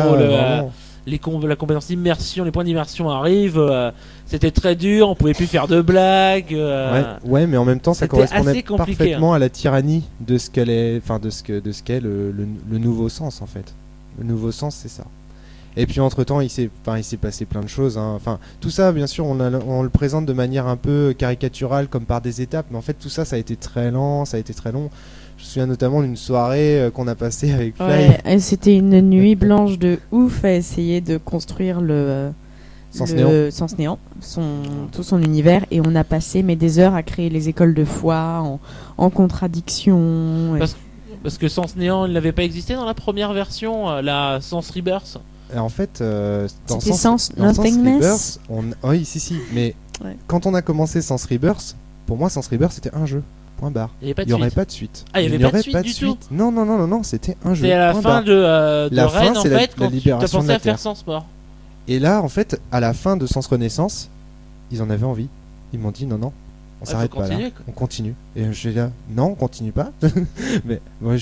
où la compétence d'immersion, les points d'immersion arrivent, c'était très dur, on pouvait plus faire de blagues. Ouais, mais en même temps, ça correspondait parfaitement à la tyrannie de ce qu'elle est, enfin de ce qu'est le nouveau sens en fait. Le nouveau sens, c'est ça. Et puis entre temps, il s'est passé plein de choses. Enfin, tout ça, bien sûr, on le présente de manière un peu caricaturale, comme par des étapes. Mais en fait, tout ça, ça a été très lent, ça a été très long. Je me souviens notamment d'une soirée qu'on a passée avec Fly. Ouais, c'était une nuit blanche de ouf à essayer de construire le Sens Néant, tout son univers, et on a passé des heures à créer les écoles de foi en contradiction. Parce que Sens Néant, il n'avait pas existé dans la première version, la Sens Rebirth. En fait, dans Sens Nothingness. Oui, si, mais quand on a commencé Sens Rebirth, pour moi, Sens Rebirth c'était un jeu. Point barre. Il n'y aurait pas de suite. Ah, il n'y avait pas de suite du tout. Non, c'était un jeu. C'est à la fin de Rennes, en fait, quand tu as pensé à faire Sens Mort. Et là, en fait, à la fin de Sens Renaissance, ils en avaient envie. Ils m'ont dit non, on s'arrête pas là. On continue. Et je suis là, non, on continue pas. Mais moi,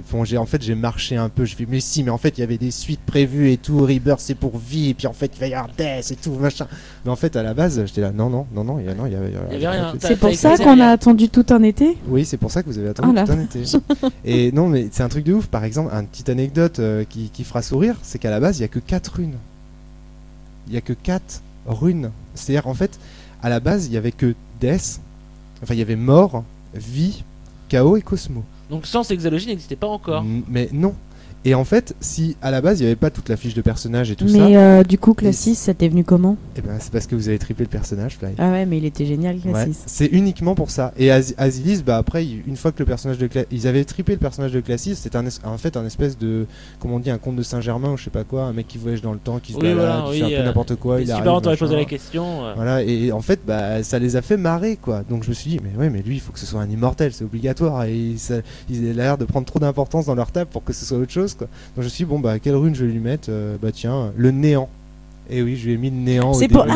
j'ai marché un peu. Je fais, mais si, mais en fait, il y avait des suites prévues et tout. Rebirth, c'est pour vie. Et puis en fait, il va y avoir Death et tout, machin. Mais en fait, à la base, j'étais là, non, il y avait rien. C'est pour ça qu'on a attendu tout un été. Oui, c'est pour ça que vous avez attendu tout un été. Et non, mais c'est un truc de ouf. Par exemple, une petite anecdote qui fera sourire, c'est qu'à la base, il y a que 4 runes. Il y a que 4 runes. C'est-à-dire, en fait, à la base, il y avait que Death. Enfin, il y avait mort, vie, chaos et cosmos. Donc Sens Exalogie n'existait pas encore. Mais non. Et en fait, si à la base il n'y avait pas toute la fiche de personnage et tout ça. Mais du coup, Classis, ça t'est venu comment? Eh ben, c'est parce que vous avez triplé le personnage, Fly. Ah ouais, mais il était génial, Classis. Ouais, c'est uniquement pour ça. Et Azilis, après, une fois que le personnage de ils avaient triplé le personnage de Classis, c'était en fait un espèce de, comment on dit, un conte de Saint-Germain ou je sais pas quoi, un mec qui voyage dans le temps, qui se balade, qui fait un peu n'importe quoi. Il arrive. T'aurais posé la question. Voilà, et en fait, ça les a fait marrer, quoi. Donc je me suis dit, mais lui, il faut que ce soit un immortel, c'est obligatoire. Et ils avaient l'air de prendre trop d'importance dans leur table pour que ce soit autre chose, quoi. Donc je me suis dit, quelle rune je vais lui mettre? Tiens, le néant. Et oui, je lui ai mis le néant. C'est pour...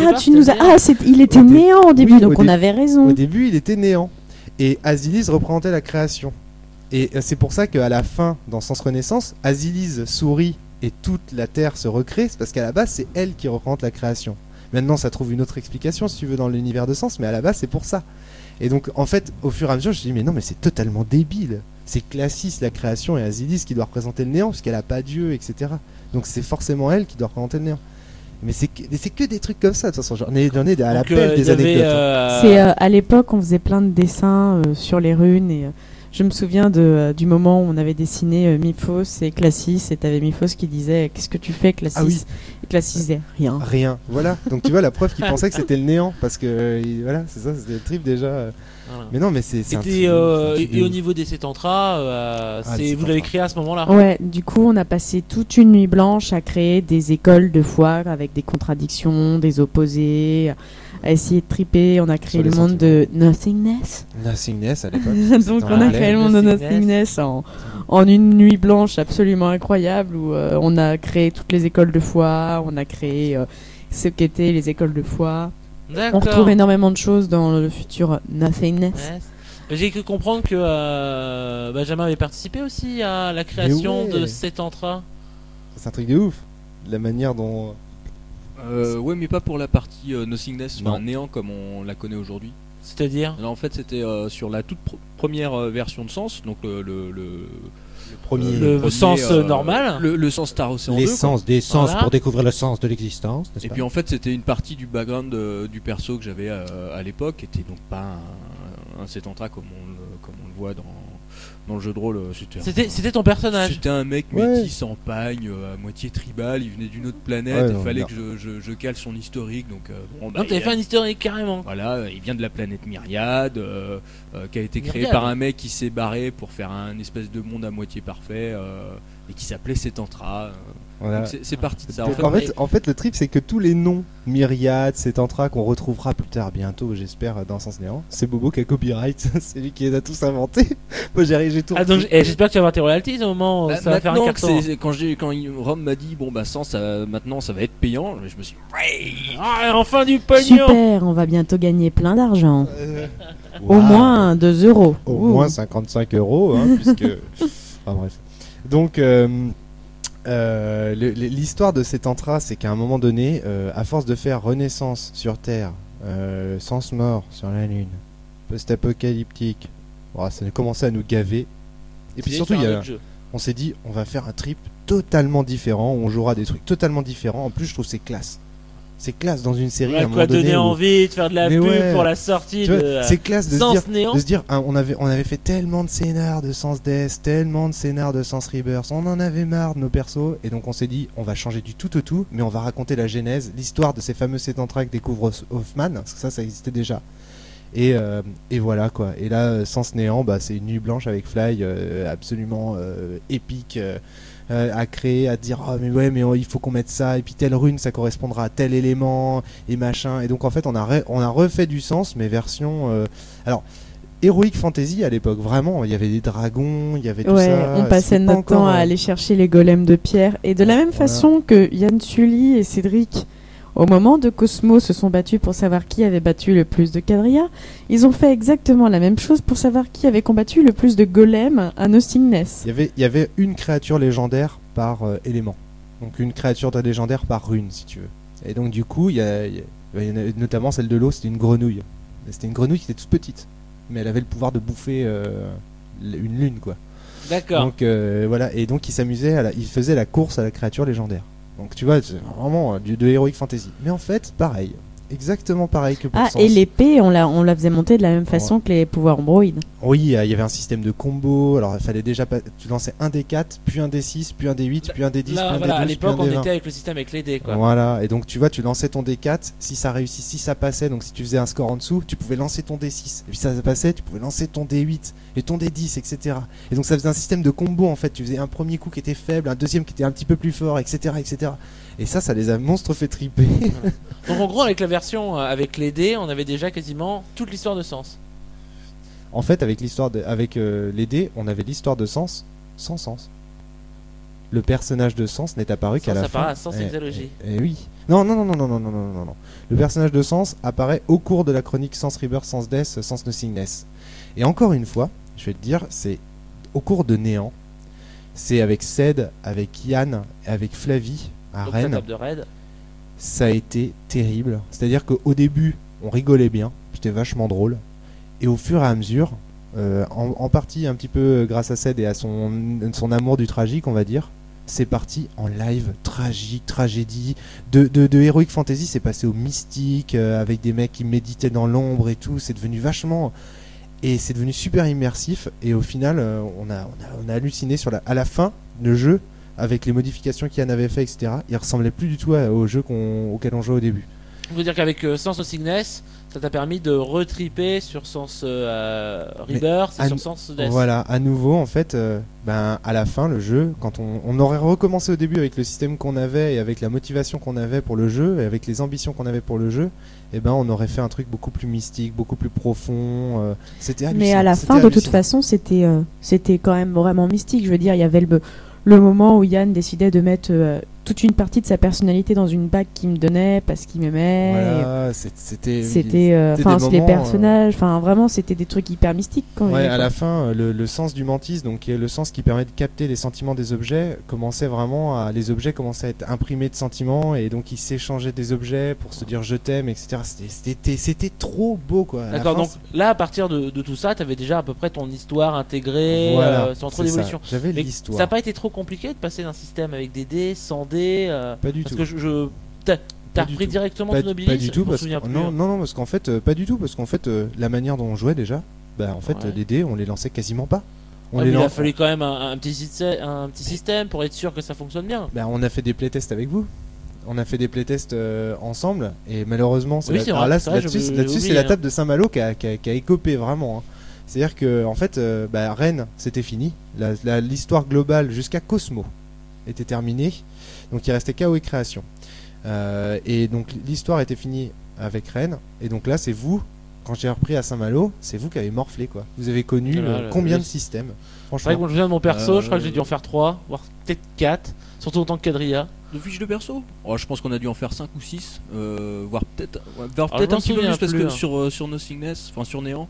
il était néant au début, donc on avait raison. Au début, il était néant. Et Azilis représentait la création. Et c'est pour ça qu'à la fin, dans Sens Renaissance, Azilis sourit et toute la Terre se recrée. C'est parce qu'à la base, c'est elle qui représente la création. Maintenant, ça trouve une autre explication, si tu veux, dans l'univers de Sens, mais à la base, c'est pour ça. Et donc, en fait, au fur et à mesure, je me suis dit, mais non, mais c'est totalement débile. C'est Classis, la création, et Azilis qui doit représenter le néant, puisqu'elle n'a pas Dieu, etc. Donc c'est forcément elle qui doit représenter le néant. Mais c'est que des trucs comme ça, de toute façon. J'en ai à l'appel des anecdotes. C'est à l'époque, on faisait plein de dessins sur les runes, et je me souviens du moment où on avait dessiné Miphos et Classis, et t'avais Miphos qui disait, qu'est-ce que tu fais, Classis? Ah oui. Et Classis disait, rien. Voilà. Donc tu vois, la preuve qu'il pensait que c'était le néant, parce que voilà, c'est ça, c'était le trip déjà. Voilà. Mais non, mais c'est et au niveau des Setantras, vous l'avez créé à ce moment-là? Ouais, du coup, on a passé toute une nuit blanche à créer des écoles de foi avec des contradictions, des opposés, à essayer de triper. On a créé le monde de Nothingness. Nothingness à l'époque. Donc on a créé le monde de Nothingness en une nuit blanche absolument incroyable où on a créé toutes les écoles de foi, on a créé ce qu'étaient les écoles de foi. On retrouve énormément de choses dans le futur Nothingness. Ouais. J'ai cru comprendre que Benjamin avait participé aussi à la création de Setantras. C'est un truc de ouf. La manière dont... ouais, mais pas pour la partie Nothingness, néant comme on la connaît aujourd'hui. C'est-à-dire? En fait, c'était sur la toute première version de Sens, donc le sens normal, le sens Star Ocean 2, l'essence des sens pour découvrir le sens de l'existence, n'est-ce pas? Puis en fait c'était une partie du background du perso que j'avais à l'époque, qui était donc pas un Setantras comme on le voit Dans le jeu de rôle, c'était ton personnage. C'était un mec métis en pagne, à moitié tribal, il venait d'une autre planète, il fallait que je cale son historique. Donc t'avais fait un historique carrément. Voilà, il vient de la planète Myriade, qui a été créée par un mec qui s'est barré pour faire un espèce de monde à moitié parfait, et qui s'appelait Setantra. Voilà. Donc c'est parti de ça. En fait, le trip, c'est que tous les noms Myriade, Setantra, qu'on retrouvera plus tard, bientôt, j'espère, dans Sens Néant, c'est Bobo qui a copyright. C'est lui qui les a tous inventés. Moi, j'ai tout. J'espère que tu vas avoir tes royalties au moment où ça va faire un carton. Quand Rome m'a dit, bon, bah, Sens, maintenant, ça va être payant, je me suis dit, enfin du pognon. Super, on va bientôt gagner plein d'argent. Au moins 2 euros. Au moins 55 euros, hein, puisque. Enfin, bref. Donc. L'histoire de Setantra, c'est qu'à un moment donné, à force de faire Renaissance sur Terre, Sens mort sur la Lune, post-apocalyptique, ça a commencé à nous gaver. Et puis surtout, on s'est dit, on va faire un trip totalement différent, où on jouera des trucs totalement différents. En plus, je trouve c'est classe. C'est classe dans une série. À quoi donner envie de faire de la pub pour la sortie de. C'est classe de se dire, on avait fait tellement de scénars de Sens Death, tellement de scénars de Sens Rebirth, on en avait marre de nos persos, et donc on s'est dit, on va changer du tout au tout, mais on va raconter la genèse, l'histoire de ces fameux Setantra que découvre Hoffman, parce que ça existait déjà. Et voilà quoi. Et là, Sens Néant, c'est une nuit blanche avec Fly, absolument épique. À créer, à dire mais il faut qu'on mette ça, et puis telle rune ça correspondra à tel élément et machin, et donc en fait on a refait du Sens, mais version alors Heroic Fantasy à l'époque, vraiment il y avait des dragons, il y avait tout ça, on passait notre temps à aller chercher les golems de pierre, et de la même façon que Yann Sully et Cédric au moment de Cosmo se sont battus pour savoir qui avait battu le plus de quadrillas, ils ont fait exactement la même chose pour savoir qui avait combattu le plus de golems à Nothingness. Il y avait une créature légendaire par élément. Donc une créature légendaire par rune, si tu veux. Et donc du coup, il y en a notamment celle de l'eau, c'était une grenouille. C'était une grenouille qui était toute petite, mais elle avait le pouvoir de bouffer une lune, quoi. D'accord. Donc voilà, et donc il s'amusait, il faisait la course à la créature légendaire. Donc tu vois, c'est vraiment de Heroic Fantasy. Mais en fait, pareil. Exactement pareil que pour Sens. Et l'épée, on la faisait monter de la même façon que les pouvoirs ombroïdes. Oui, il y avait un système de combo. Alors il fallait déjà tu lançais un D4, puis un D6, puis un D8, puis un D10, puis un D12. À l'époque, on était avec le système avec les dés, quoi. Voilà, et donc tu vois, tu lançais ton D4, si ça réussit, si ça passait, donc si tu faisais un score en dessous, tu pouvais lancer ton D6. Et puis ça passait, tu pouvais lancer ton D8 et ton D10, etc. Et donc ça faisait un système de combo en fait. Tu faisais un premier coup qui était faible, un deuxième qui était un petit peu plus fort, etc., etc. Et ça les a monstres fait triper. Donc en gros, avec la version avec les dés, on avait déjà quasiment toute l'histoire de Sens. En fait, avec les dés, on avait l'histoire de Sens sans Sens. Le personnage de Sens n'est apparu qu'à la fin. Ça apparaît à Sens Exalogie. Et oui. Non. Le personnage de Sens apparaît au cours de la chronique Sens Rebirth, Sens Death, Sens Nothingness. Et encore une fois, je vais te dire, c'est au cours de Néant. C'est avec Ced, avec Yann, avec Flavie à Rennes. Ça a été terrible. C'est-à-dire qu'au début, on rigolait bien, c'était vachement drôle. Et au fur et à mesure, en partie un petit peu grâce à Ced et à son amour du tragique, on va dire, c'est parti en live, tragique, tragédie. De Heroic Fantasy, c'est passé au mystique, avec des mecs qui méditaient dans l'ombre et tout. C'est devenu vachement... Et c'est devenu super immersif. Et au final, on a halluciné à la fin, le jeu, avec les modifications qu'il y en avait fait, etc. Il ressemblait plus du tout au jeu auquel on jouait au début. Vous dire qu'avec Sens Nothingness, ça t'a permis de retriper sur Sens Rebirth et sur Sens Death. Voilà, à nouveau en fait, à la fin le jeu, quand on aurait recommencé au début avec le système qu'on avait et avec la motivation qu'on avait pour le jeu et avec les ambitions qu'on avait pour le jeu, on aurait fait un truc beaucoup plus mystique, beaucoup plus profond. C'était hallucinant. Mais à la fin, de toute façon, c'était quand même vraiment mystique. Je veux dire, il y avait le moment où Yann décidait de mettre toute une partie de sa personnalité dans une bague qu'il me donnait parce qu'il m'aimait. Voilà, c'était les personnages, vraiment c'était des trucs hyper mystiques quand même. À la fin, le sens du mantis, donc qui est le sens qui permet de capter les sentiments des objets, les objets commençaient à être imprimés de sentiments et donc ils s'échangeaient des objets pour se dire je t'aime, etc. C'était trop beau quoi. D'accord, donc là à partir de tout ça, t'avais déjà à peu près ton histoire intégrée, sans trop d'évolution. J'avais l'histoire. Ça n'a pas été trop compliqué de passer d'un système avec des dés, sans dés, pas du tout. Parce que t'as repris directement ton Nobilis. Pas du tout, non, parce qu'en fait, pas du tout, parce qu'en fait, la manière dont on jouait déjà, les dés, on les lançait quasiment pas. Il a fallu quand même un petit système pour être sûr que ça fonctionne bien. On a fait des playtests avec vous. On a fait des playtests ensemble et malheureusement là-dessus c'est la table de Saint-Malo qui a écopé vraiment. C'est-à-dire que en fait Rennes c'était fini. L'histoire globale jusqu'à Cosmo était terminée. Donc il restait Chaos et Création. Et donc l'histoire était finie avec Rennes. Et donc là c'est vous. Quand j'ai repris à Saint-Malo, c'est vous qui avez morflé quoi. Vous avez connu combien de systèmes? Franchement. C'est vrai que quand je viens de mon perso, je crois que j'ai dû en faire 3, voire peut-être 4, surtout en tant que quadrilla. De fiches de perso je pense qu'on a dû en faire 5 ou 6, voire peut-être un petit peu plus parce que sur Nothingness, enfin sur Néant,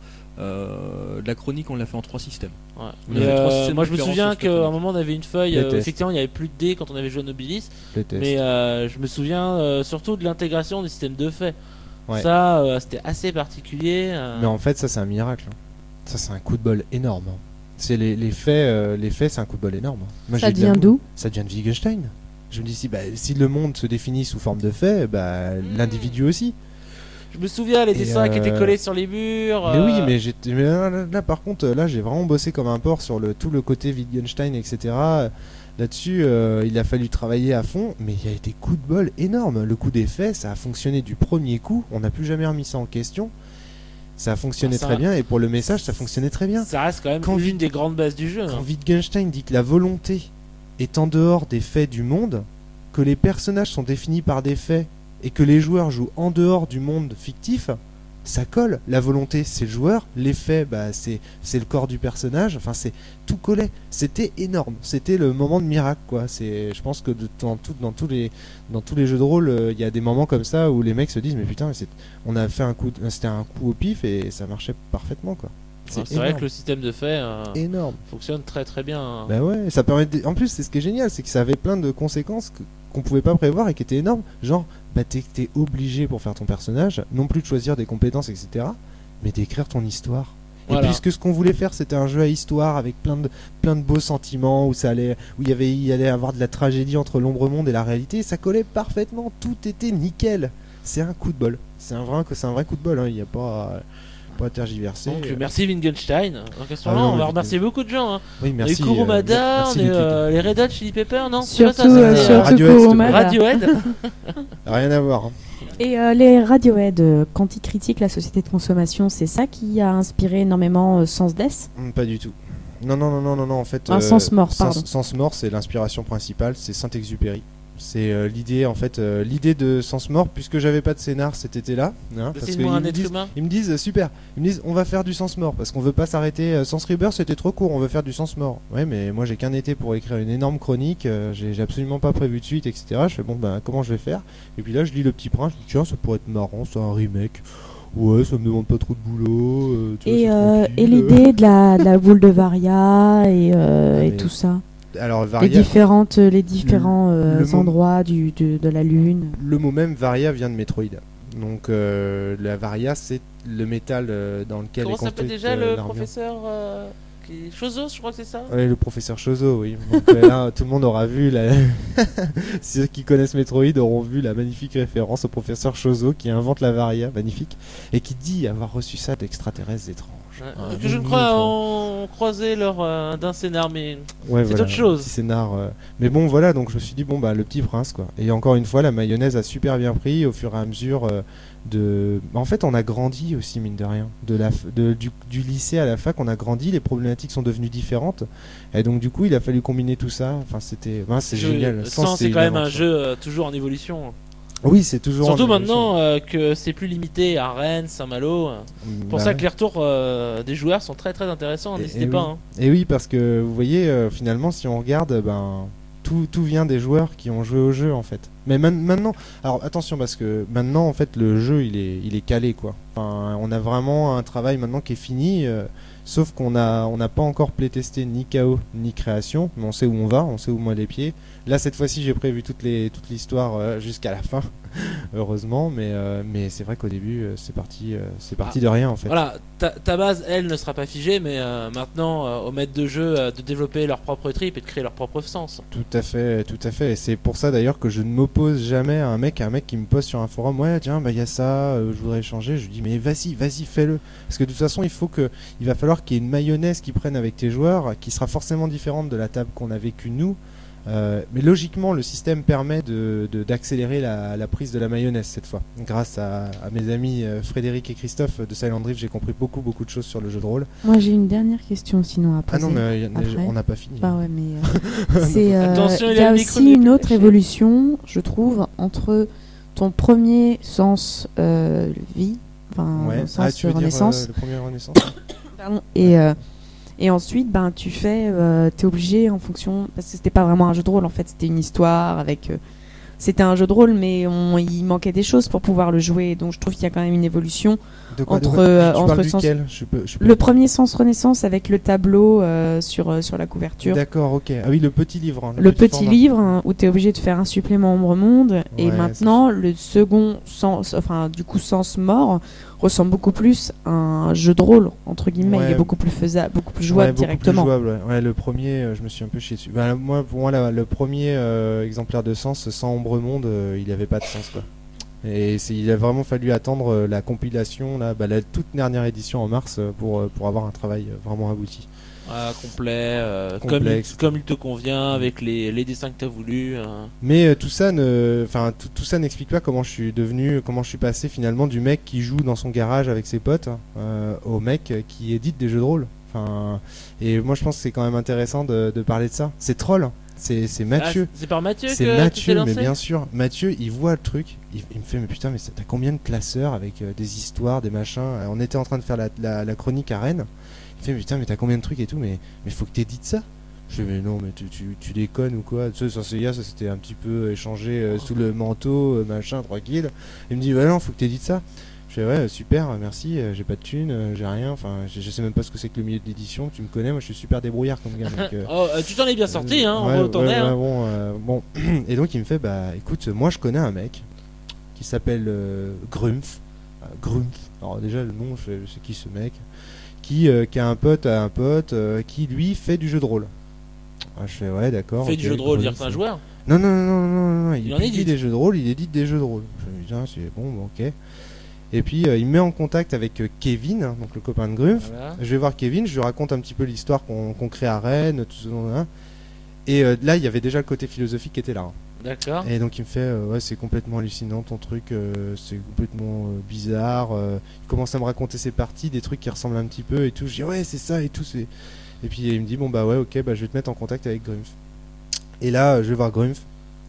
la chronique on l'a fait en 3 systèmes. Ouais. Mais moi je me souviens qu'à un moment on avait une feuille, effectivement il n'y avait plus de dés quand on avait joué à Nobilis, mais je me souviens surtout de l'intégration des systèmes de faits. Ouais. Ça, c'était assez particulier. Mais en fait, ça, c'est un miracle. Ça, c'est un coup de bol énorme. C'est les faits, c'est un coup de bol énorme. Moi, ça vient d'où? Ça vient de Wittgenstein. Je me dis, si le monde se définit sous forme de faits, l'individu aussi. Je me souviens, les dessins qui étaient collés sur les murs. Mais oui, mais là, par contre, j'ai vraiment bossé comme un porc sur tout le côté Wittgenstein, etc. Là-dessus, il a fallu travailler à fond, mais il y a été coup de bol énorme. Le coup des faits, ça a fonctionné du premier coup. On n'a plus jamais remis ça en question. Ça a fonctionné très bien, et pour le message, ça fonctionnait très bien. Ça reste quand même une des grandes bases du jeu. Quand Wittgenstein dit que la volonté est en dehors des faits du monde, que les personnages sont définis par des faits, et que les joueurs jouent en dehors du monde fictif, ça colle. La volonté, c'est le joueur. Les faits, c'est le corps du personnage. Enfin, c'est tout collé. C'était énorme. C'était le moment de miracle, quoi. Je pense que dans tous les jeux de rôle, il y a des moments comme ça où les mecs se disent, mais putain, on a fait c'était un coup au pif et ça marchait parfaitement, quoi. C'est vrai que le système de faits fonctionne très très bien. Bah ouais, ça permet en plus, c'est ce qui est génial, c'est que ça avait plein de conséquences qu'on pouvait pas prévoir et qui étaient énormes. Genre, t'es obligé pour faire ton personnage, non plus de choisir des compétences, etc., mais d'écrire ton histoire. Voilà. Et puisque ce qu'on voulait faire, c'était un jeu à histoire avec plein de beaux sentiments, où il y allait avoir de la tragédie entre l'ombre monde et la réalité, ça collait parfaitement, tout était nickel. C'est un coup de bol. C'est un vrai coup de bol, il n'y a pas à tergiverser. Donc merci Wittgenstein. On va remercier beaucoup de gens. Oui, merci. Les Kurumada, les Red Hot Chili Peppers, non? Surtout Radiohead. Rien à voir. Et les Radiohead, Quantique Critique, la société de consommation, c'est ça qui a inspiré énormément Sens Death? Pas du tout. Non, en fait. Sens Mort, pardon. Sens Mort, c'est l'inspiration principale, c'est Saint-Exupéry. C'est l'idée l'idée de Sens Mort, puisque j'avais pas de scénar cet été-là, parce ils me disent super, ils me disent on va faire du Sens Mort parce qu'on veut pas s'arrêter. Sens Rebirth c'était trop court, on veut faire du Sens Mort. Ouais, mais moi j'ai qu'un été pour écrire une énorme chronique, j'ai absolument pas prévu de suite, etc. Je fais comment je vais faire? Et puis là je lis Le Petit Prince, je me dis tiens ça pourrait être marrant, c'est un remake. Ouais, ça me demande pas trop de boulot. Et l'idée de la boule de Varia et tout ça. Alors, Varia, les différents endroits de la Lune. Le mot même Varia vient de Metroid. Donc la Varia, c'est le métal dans lequel comment s'appelle déjà le professeur Chozo, je crois que c'est ça. Oui, le professeur Chozo, oui. Donc là, tout le monde aura vu ceux qui connaissent Metroid auront vu la magnifique référence au professeur Chozo qui invente la Varia, magnifique, et qui dit avoir reçu ça d'extraterrestres étranges. Que je ne crois ont croisé lors d'un scénar, mais c'est autre chose. Petit scénar, mais bon, voilà, donc je me suis dit Le Petit Prince, quoi. Et encore une fois, la mayonnaise a super bien pris au fur et à mesure en fait, on a grandi aussi, mine de rien. Du lycée à la fac, on a grandi, les problématiques sont devenues différentes. Et donc, du coup, il a fallu combiner tout ça. Enfin, c'est génial. Sens, c'est quand même un jeu toujours en évolution. Oui, c'est toujours. Surtout maintenant que c'est plus limité à Rennes, Saint-Malo. Pour ça que les retours des joueurs sont très très intéressants. N'hésitez pas. Et oui, parce que vous voyez, finalement, si on regarde, tout vient des joueurs qui ont joué au jeu en fait. Mais maintenant, alors attention parce que maintenant en fait le jeu il est calé quoi. Enfin, on a vraiment un travail maintenant qui est fini. Sauf qu'on n'a pas encore playtesté ni Chaos ni Création, mais on sait où on va, on sait où on met les pieds. Là cette fois-ci j'ai prévu toute l'histoire jusqu'à la fin, heureusement, mais c'est vrai qu'au début c'est parti de rien en fait. Voilà, ta base elle ne sera pas figée, mais maintenant aux maîtres de jeu de développer leur propre trip et de créer leur propre sens. Tout à fait, et c'est pour ça d'ailleurs que je ne propose jamais à un mec qui me pose sur un forum, ouais tiens bah il y a ça, je voudrais échanger, je lui dis mais vas-y fais-le, parce que de toute façon il va falloir qu'il y ait une mayonnaise qui prenne avec tes joueurs, qui sera forcément différente de la table qu'on a vécue nous. Mais logiquement, le système permet d'accélérer la prise de la mayonnaise cette fois. Grâce à mes amis Frédéric et Christophe de Silent Drift, j'ai compris beaucoup de choses sur le jeu de rôle. Moi, j'ai une dernière question sinon à poser. Ah non, mais on n'a pas fini. Bah ouais, mais il y a aussi une autre évolution, je trouve, entre ton premier sens vie, enfin sens renaissance. Le premier renaissance. Pardon. Et ensuite, tu fais, t'es obligé en fonction, parce que c'était pas vraiment un jeu de rôle en fait, c'était une histoire avec, c'était un jeu de rôle, mais il manquait des choses pour pouvoir le jouer, donc je trouve qu'il y a quand même une évolution entre sens. Le premier sens Renaissance avec le tableau sur la couverture. D'accord, ok. Ah oui, le petit livre. Hein, le petit livre où t'es obligé de faire un supplément Ombre Monde, et maintenant le second sens, enfin du coup sens mort, ressemble beaucoup plus à un jeu de rôle entre guillemets. Il est beaucoup plus faisable, beaucoup plus jouable directement. Plus jouable, ouais. Le premier, je me suis un peu chié dessus. Pour moi, le premier exemplaire de Sens sans Ombre Monde, il avait pas de sens quoi. Et il a vraiment fallu attendre la compilation, la toute dernière édition en mars pour avoir un travail vraiment abouti. Complet, comme il te convient, avec les dessins que tu as voulu. Mais tout ça n'explique pas comment je suis passé finalement du mec qui joue dans son garage avec ses potes au mec qui édite des jeux de rôle. Et moi je pense que c'est quand même intéressant de parler de ça. C'est Troll. C'est Mathieu. C'est par Mathieu c'est que Mathieu, tu t'es lancé. Mais bien sûr, Mathieu, il voit le truc, il me fait mais putain, mais t'as combien de classeurs avec des histoires, des machins. On était en train de faire la chronique à Rennes. Il fait putain, mais t'as combien de trucs et tout, mais faut que t'édites ça. Je fais mais non, mais tu déconnes ou quoi. Tu sais, sur Seiya, ça c'était un petit peu échangé sous le manteau, machin, tranquille. Il me dit non, faut que t'édites ça. Je fais ouais, super, merci, j'ai pas de thunes, j'ai rien, enfin je sais même pas ce que c'est que le milieu de l'édition, tu me connais, moi je suis super débrouillard comme gars. Donc, tu t'en es bien sorti, bon. Et donc il me fait écoute, moi je connais un mec qui s'appelle Grumpf. Alors déjà le nom, je sais qui ce mec, qui a un pote qui lui fait du jeu de rôle. Je fais ouais d'accord. Fait du jeu de rôle, dire que c'est un joueur. Non, il édite des jeux de rôle, il édite des jeux de rôle. Je me dis c'est bon, ok. Et puis il me met en contact avec Kevin, donc le copain de Grumpf. Voilà. Je vais voir Kevin, je lui raconte un petit peu l'histoire qu'on crée à Rennes, tout ce dont et là il y avait déjà le côté philosophique qui était là. D'accord. Et donc il me fait ouais c'est complètement hallucinant ton truc, c'est complètement bizarre. Il commence à me raconter ses parties, des trucs qui ressemblent un petit peu et tout. Je dis ouais c'est ça et tout. Et puis il me dit bon ouais ok je vais te mettre en contact avec Grumpf. Et là je vais voir Grumpf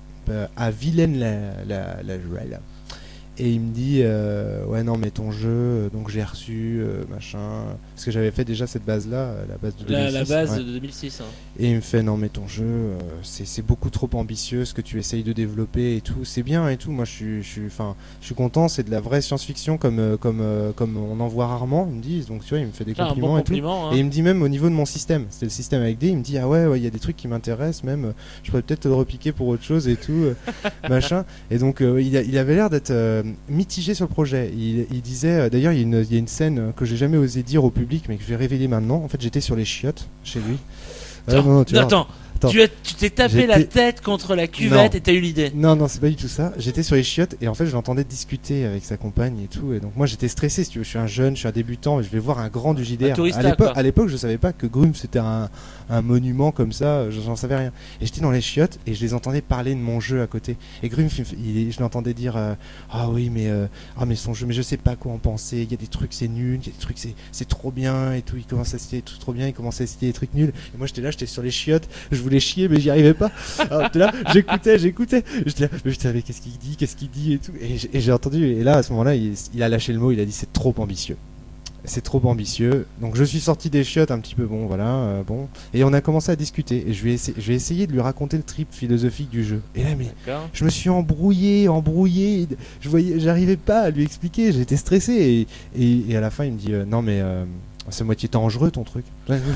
à Vilaine la Joëlle. Et il me dit ouais non mais ton jeu, donc j'ai reçu machin, parce que j'avais fait déjà cette base là, la base de 2006. La base de 2006 Et il me fait non mais ton jeu c'est beaucoup trop ambitieux ce que tu essayes de développer et tout, c'est bien et tout, moi je suis content, c'est de la vraie science-fiction comme on en voit rarement, ils me disent, donc tu vois il me fait des compliments, bon et tout. Et il me dit même au niveau de mon système, c'était le système avec D, il me dit ah ouais il y a des trucs qui m'intéressent, même je pourrais peut-être te le repiquer pour autre chose et tout machin. Et donc il avait l'air d'être mitigé sur le projet. Il disait d'ailleurs il y a une scène que j'ai jamais osé dire au public mais que je vais révéler maintenant. En fait j'étais sur les chiottes chez lui. Attends. Tu t'es tapé la tête contre la cuvette et t'as eu l'idée. Non, c'est pas du tout ça. J'étais sur les chiottes et en fait je l'entendais discuter avec sa compagne et tout. Et donc moi j'étais stressé, si tu veux. Je suis un jeune, je suis un débutant, je vais voir un grand du JDR. À l'époque je savais pas que Grumpf c'était un monument comme ça, j'en savais rien. Et j'étais dans les chiottes et je les entendais parler de mon jeu à côté. Et Grumpf, je l'entendais dire ah oui mais son jeu, mais je sais pas quoi en penser. Il y a des trucs c'est nul, il y a des trucs c'est trop bien et tout. Il commence à citer des trucs trop bien, il commence à citer des trucs nuls. Et moi j'étais sur les chiottes, je voulais chier mais j'y arrivais pas. Alors j'étais là, j'écoutais. J'étais là, mais putain mais qu'est-ce qu'il dit et tout. Et j'ai entendu, et là à ce moment-là il a lâché le mot, il a dit c'est trop ambitieux. C'est trop ambitieux. Donc je suis sorti des chiottes un petit peu, bon voilà, bon. Et on a commencé à discuter. Et je vais essayer de lui raconter le trip philosophique du jeu. Et là mais je me suis embrouillé. J'arrivais pas à lui expliquer. J'étais stressé. Et à la fin il me dit non mais c'est moitié dangereux ton truc.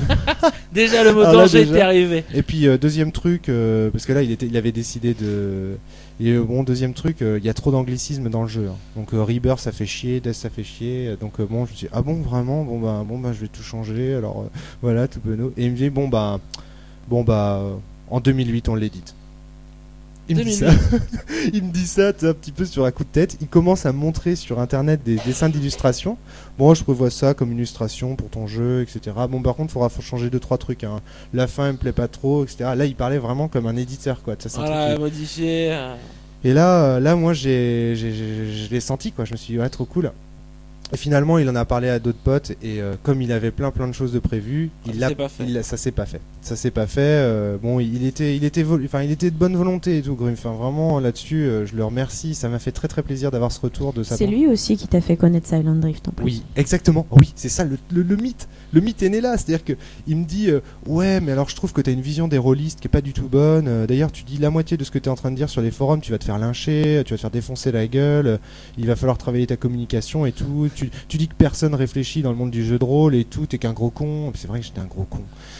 Déjà le mot danger était arrivé. Et puis deuxième truc, parce que là il avait décidé de. Et deuxième truc, il y a trop d'anglicisme dans le jeu. Hein. Donc Rebirth ça fait chier, Death ça fait chier. Donc je me dis ah bon vraiment, je vais tout changer. Alors voilà tout penaud. Et il me dit bon bah en 2008 on l'édite. Il me dit ça. Il me dit ça un petit peu sur un coup de tête. Il commence à montrer sur internet des dessins d'illustration. Bon, je prévois ça comme illustration pour ton jeu, etc. Bon, par contre, faut changer 2-3 trucs. Hein. La fin, elle me plaît pas trop, etc. Là, il parlait vraiment comme un éditeur, quoi. Voilà, modifié. Et là, moi, je l'ai senti, quoi. Je me suis dit, ouais, trop cool. Et finalement, il en a parlé à d'autres potes et comme il avait plein de choses de prévues, ça s'est pas fait. Ça s'est pas fait. Bon, il était de bonne volonté et tout, Grumpf. Enfin, vraiment là-dessus, je le remercie. Ça m'a fait très très plaisir d'avoir ce retour de sa part. C'est lui aussi qui t'a fait connaître Silent Drift en plus. Oui, exactement. Oui, c'est ça le mythe. Le mythe est né là, c'est-à-dire que il me dit ouais, mais alors je trouve que t'as une vision des rôlistes qui est pas du tout bonne. D'ailleurs, tu dis la moitié de ce que t'es en train de dire sur les forums, tu vas te faire lyncher, tu vas te faire défoncer la gueule. Il va falloir travailler ta communication et tout. Tu dis que personne réfléchit dans le monde du jeu de rôle et tout, t'es qu'un gros con. C'est vrai que j'étais un gros con.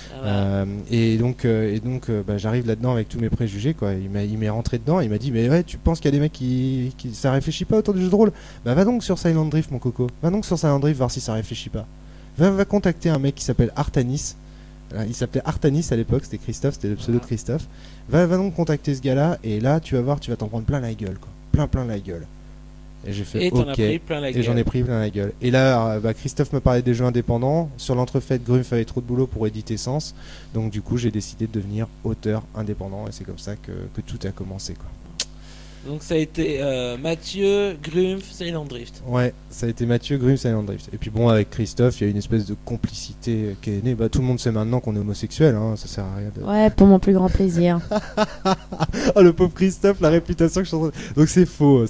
Et donc j'arrive là-dedans avec tous mes préjugés, quoi. Il m'est rentré dedans, il m'a dit mais ouais, tu penses qu'il y a des mecs qui ça réfléchit pas autour du jeu de rôle? Bah va donc sur Silent Drift, mon coco. Va donc sur Silent Drift voir si ça réfléchit pas. Va contacter un mec qui s'appelle Artanis. Il s'appelait Artanis à l'époque, c'était Christophe, c'était le pseudo de Christophe. Va donc contacter ce gars-là et là tu vas voir, tu vas t'en prendre plein la gueule, quoi. Plein la gueule. Et j'ai fait OK. Et j'en ai pris plein la gueule. Et là, Christophe me parlait des jeux indépendants. Sur l'entrefaite, Grumpf avait trop de boulot pour éditer Sens. Donc du coup, j'ai décidé de devenir auteur indépendant. Et c'est comme ça que tout a commencé, quoi. Donc ça a été Mathieu, Grumpf, Silent Drift. Ouais, ça a été Mathieu, Grumpf, Silent Drift. Et puis bon, avec Christophe, il y a une espèce de complicité qui est née. Tout le monde sait maintenant qu'on est homosexuel, hein, ça sert à rien de... Ouais, pour mon plus grand plaisir. Oh, le pauvre Christophe, la réputation que je suis en train de... Donc c'est faux.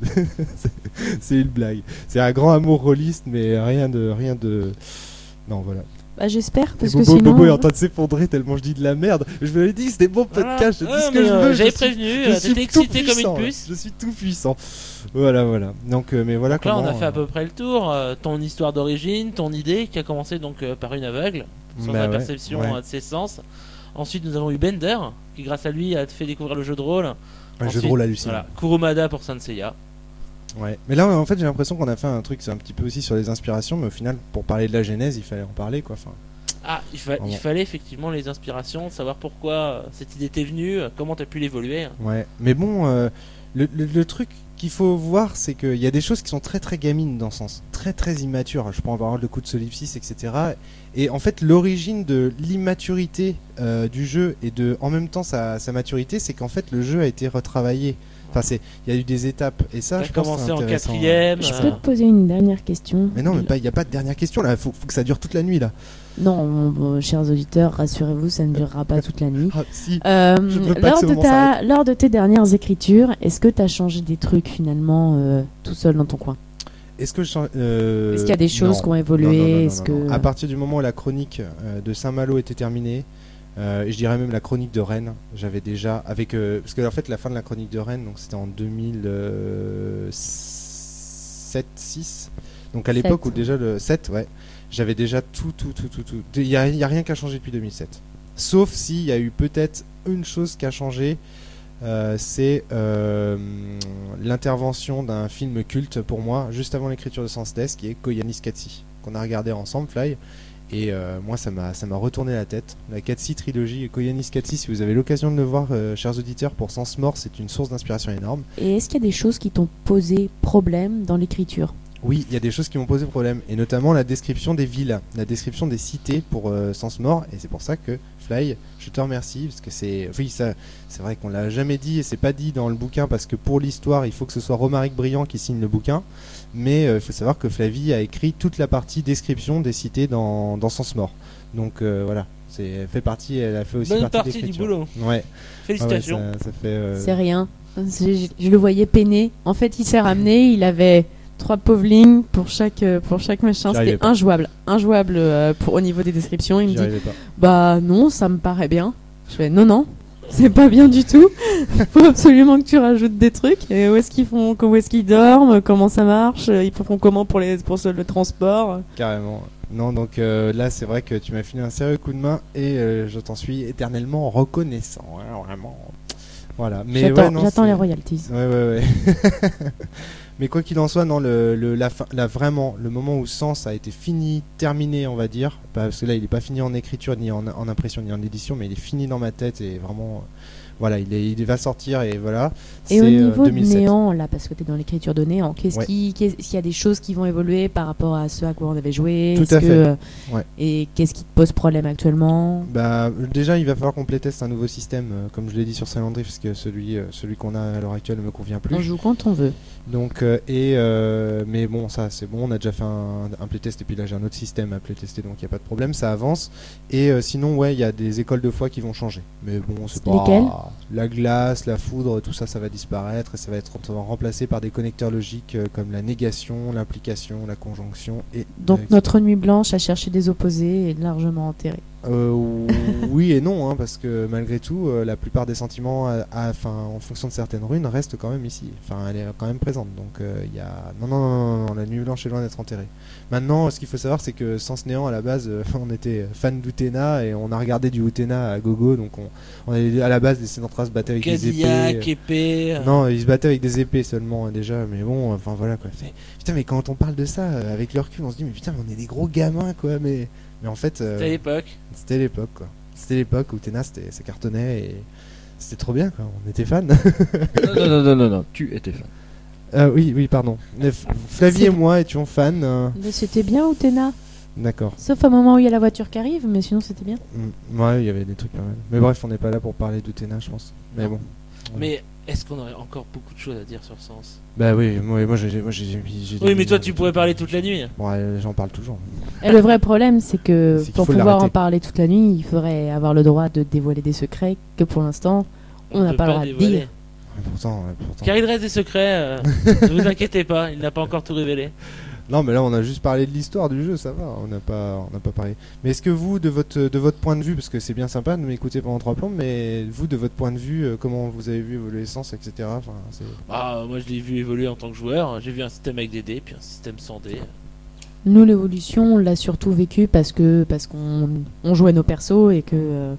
C'est une blague. C'est un grand amour rôliste, mais rien de... Non, voilà. Bah, j'espère, parce que sinon... Bobo est en train de s'effondrer tellement je dis de la merde. Je me l'ai dit, c'était bon podcast, je dis ce que je veux. J'avais prévenu, t'étais excité comme une puce. Je suis tout puissant. Voilà. Donc, mais voilà. Donc là, on a fait à peu près le tour. Ton histoire d'origine, ton idée, qui a commencé donc par une aveugle, sans la perception de ses sens. Ensuite, nous avons eu Bender, qui grâce à lui a fait découvrir le jeu de rôle. Jeu de rôle hallucinant. Voilà, Kurumada pour Saint Seiya. Ouais, mais là en fait j'ai l'impression qu'on a fait un truc, c'est un petit peu aussi sur les inspirations, mais au final pour parler de la genèse il fallait en parler, quoi. Il fallait effectivement les inspirations, savoir pourquoi cette idée t'est venue, comment t'as pu l'évoluer. Ouais, mais bon, le truc qu'il faut voir, c'est qu'il y a des choses qui sont très très gamines dans ce sens, très très immatures. Je prends par exemple le coup de Solipsis, etc. Et en fait l'origine de l'immaturité du jeu et de en même temps sa maturité, c'est qu'en fait le jeu a été retravaillé. Enfin, il y a eu des étapes et ça, je pense que c'est intéressant. En 4ème. Je peux te poser une dernière question? Mais non, mais il n'y a pas de dernière question là. Faut que ça dure toute la nuit là. Non, chers auditeurs, rassurez-vous, ça ne durera pas toute la nuit. Si, lors de tes dernières écritures, est-ce que tu as changé des trucs finalement tout seul dans ton coin? Est-ce qu'il y a des choses qui ont évolué? Non. À partir du moment où la chronique de Saint-Malo était terminée, et je dirais même la chronique de Rennes, j'avais déjà avec parce que en fait la fin de la chronique de Rennes, donc c'était en 2007-6, donc à l'époque où déjà le 7, ouais, j'avais déjà tout. Il y a rien qui a changé depuis 2007, sauf s'il y a eu peut-être une chose qui a changé. C'est l'intervention d'un film culte pour moi juste avant l'écriture de Sense Death, qui est Koyanis Katsi, qu'on a regardé ensemble, Fly. Et moi ça m'a retourné la tête. La Katsi trilogie, Koyanis Katsi, si vous avez l'occasion de le voir, chers auditeurs, pour Sens Mort, c'est une source d'inspiration énorme. Et est-ce qu'il y a des choses qui t'ont posé problème dans l'écriture? Oui, il y a des choses qui m'ont posé problème, et notamment la description des villes, la description des cités pour Sens Mort, et c'est pour ça que Fly, je te remercie, parce que c'est vrai qu'on l'a jamais dit, et c'est pas dit dans le bouquin, parce que pour l'histoire, il faut que ce soit Romaric Briand qui signe le bouquin, mais il faut savoir que Flavie a écrit toute la partie description des cités dans Sens Mort. Donc voilà, elle a fait aussi partie du boulot. Ouais. Félicitations. Ouais, ça fait, c'est rien. Je le voyais peiner. En fait, il s'est ramené, il avait 3 pauvres lignes pour chaque machin. C'était injouable au niveau des descriptions. Il me dit bah non, ça me paraît bien. Je fais non, c'est pas bien du tout. Faut absolument que tu rajoutes des trucs. Et où est-ce qu'ils dorment, comment ça marche, ils font comment pour le transport. Carrément. Non, donc là c'est vrai que tu m'as filé un sérieux coup de main et je t'en suis éternellement reconnaissant, hein, vraiment. Voilà. Mais j'attends les royalties. Ouais. Mais quoi qu'il en soit, non, vraiment, le moment où Sens a été terminé, on va dire, parce que là, il n'est pas fini en écriture, ni en impression, ni en édition, mais il est fini dans ma tête, et vraiment, Voilà, il va sortir et voilà. Et au niveau 2007. de Néant, là, parce que tu es dans l'écriture de Néant, s'il y a des choses qui vont évoluer par rapport à ce à quoi on avait joué? Tout à fait. Et qu'est-ce qui te pose problème actuellement? Déjà, il va falloir qu'on playteste un nouveau système, comme je l'ai dit sur Silent Drift, parce que celui qu'on a à l'heure actuelle ne me convient plus. On joue quand on veut. Donc, mais bon, ça c'est bon, on a déjà fait un playtest et puis là j'ai un autre système à playtester, donc il n'y a pas de problème, ça avance. Et sinon, il y a des écoles de foi qui vont changer. Mais bon, c'est pas... Lesquelles? La glace, la foudre, tout ça, ça va disparaître et ça va être remplacé par des connecteurs logiques comme la négation, l'implication, la conjonction et... Donc notre nuit blanche à chercher des opposés est largement enterrée. Oui et non, parce que malgré tout, la plupart des sentiments, en fonction de certaines runes, restent quand même ici. Enfin, elle est quand même présente. Donc, il y a non, la nuit blanche est loin d'être enterrée. Maintenant, ce qu'il faut savoir, c'est que Sens Néant, à la base, on était fan d'Utena et on a regardé du Utena à gogo. Donc, on avait à la base des Sinantras se battaient avec des épées. Non, ils se battaient avec des épées seulement déjà. Mais bon, enfin voilà quoi. Putain, mais quand on parle de ça avec le recul, on se dit mais putain, mais on est des gros gamins quoi. Mais en fait, c'était l'époque. C'était l'époque quoi. C'était l'époque où Utena ça cartonnait et c'était trop bien quoi. On était fans. non, tu étais fan. Oui, pardon. Flavie et moi étions fans. Mais c'était bien Utena. D'accord. Sauf au moment où il y a la voiture qui arrive, mais sinon c'était bien. Ouais, il y avait des trucs pas mal. Mais bref, on n'est pas là pour parler d'Utena, je pense. Mais bon. Mais est-ce qu'on aurait encore beaucoup de choses à dire sur Sens? Bah oui, moi j'ai. Oui, mais toi tu pourrais parler toute la nuit. Ouais, j'en parle toujours. Et le vrai problème, c'est que pour pouvoir en parler toute la nuit, il faudrait avoir le droit de dévoiler des secrets que pour l'instant, on n'a pas le droit de dire. Pourtant. Car il reste des secrets, ne vous inquiétez pas, il n'a pas encore tout révélé. Non, mais là on a juste parlé de l'histoire du jeu, ça va, on n'a pas parlé. Mais est-ce que vous, de votre point de vue, parce que c'est bien sympa de m'écouter pendant 3 plombes, mais vous, de votre point de vue, comment vous avez vu évoluer Sens, etc. Moi je l'ai vu évoluer en tant que joueur, j'ai vu un système avec des dés, puis un système sans dés. Nous, l'évolution, on l'a surtout vécu parce qu'on jouait nos persos et que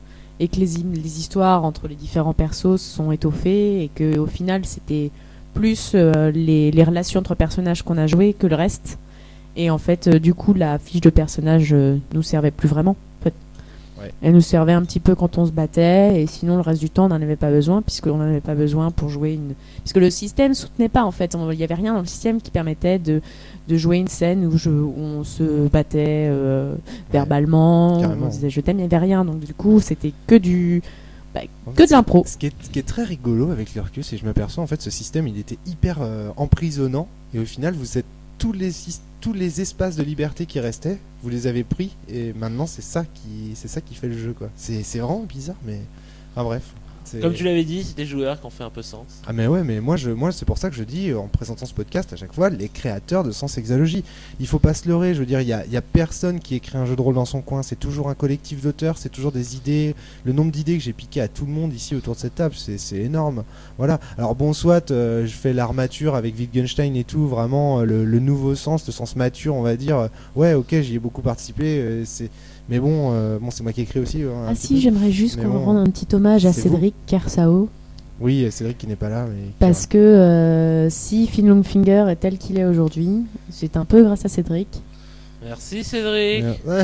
les histoires entre les différents persos sont étoffées et que au final c'était plus les relations entre personnages qu'on a joué que le reste. Et en fait, du coup, la fiche de personnage nous servait plus vraiment. En fait. Ouais. Elle nous servait un petit peu quand on se battait, et sinon le reste du temps, on n'en avait pas besoin, puisqu'on n'en avait pas besoin pour jouer puisque le système soutenait pas, en fait. Il n'y avait rien dans le système qui permettait de jouer une scène où on se battait verbalement, on disait je t'aime, il n'y avait rien. Donc du coup, c'était que de l'impro. Ce qui est très rigolo avec le recul, c'est que je m'aperçois en fait ce système il était hyper emprisonnant et au final vous êtes tous les espaces de liberté qui restaient, vous les avez pris et maintenant c'est ça qui fait le jeu quoi. C'est vraiment bizarre mais bref. Comme tu l'avais dit, c'est des joueurs qui ont fait un peu Sens. Ah mais ouais, mais moi c'est pour ça que je dis en présentant ce podcast à chaque fois les créateurs de Sens Exalogie. Il faut pas se leurrer, je veux dire il y a personne qui écrit un jeu de rôle dans son coin, c'est toujours un collectif d'auteurs, c'est toujours des idées. Le nombre d'idées que j'ai piqué à tout le monde ici autour de cette table, c'est énorme. Voilà. Alors bon soit je fais l'armature avec Wittgenstein et tout, vraiment le nouveau Sens, le Sens mature, on va dire. Ouais, OK, j'y ai beaucoup participé, mais bon, c'est moi qui ai écrit aussi. Ah si, j'aimerais juste qu'on rende un petit hommage à Cédric Kersao. Oui, Cédric qui n'est pas là. Mais parce que si Finn Longfinger est tel qu'il est aujourd'hui, c'est un peu grâce à Cédric. Merci Cédric.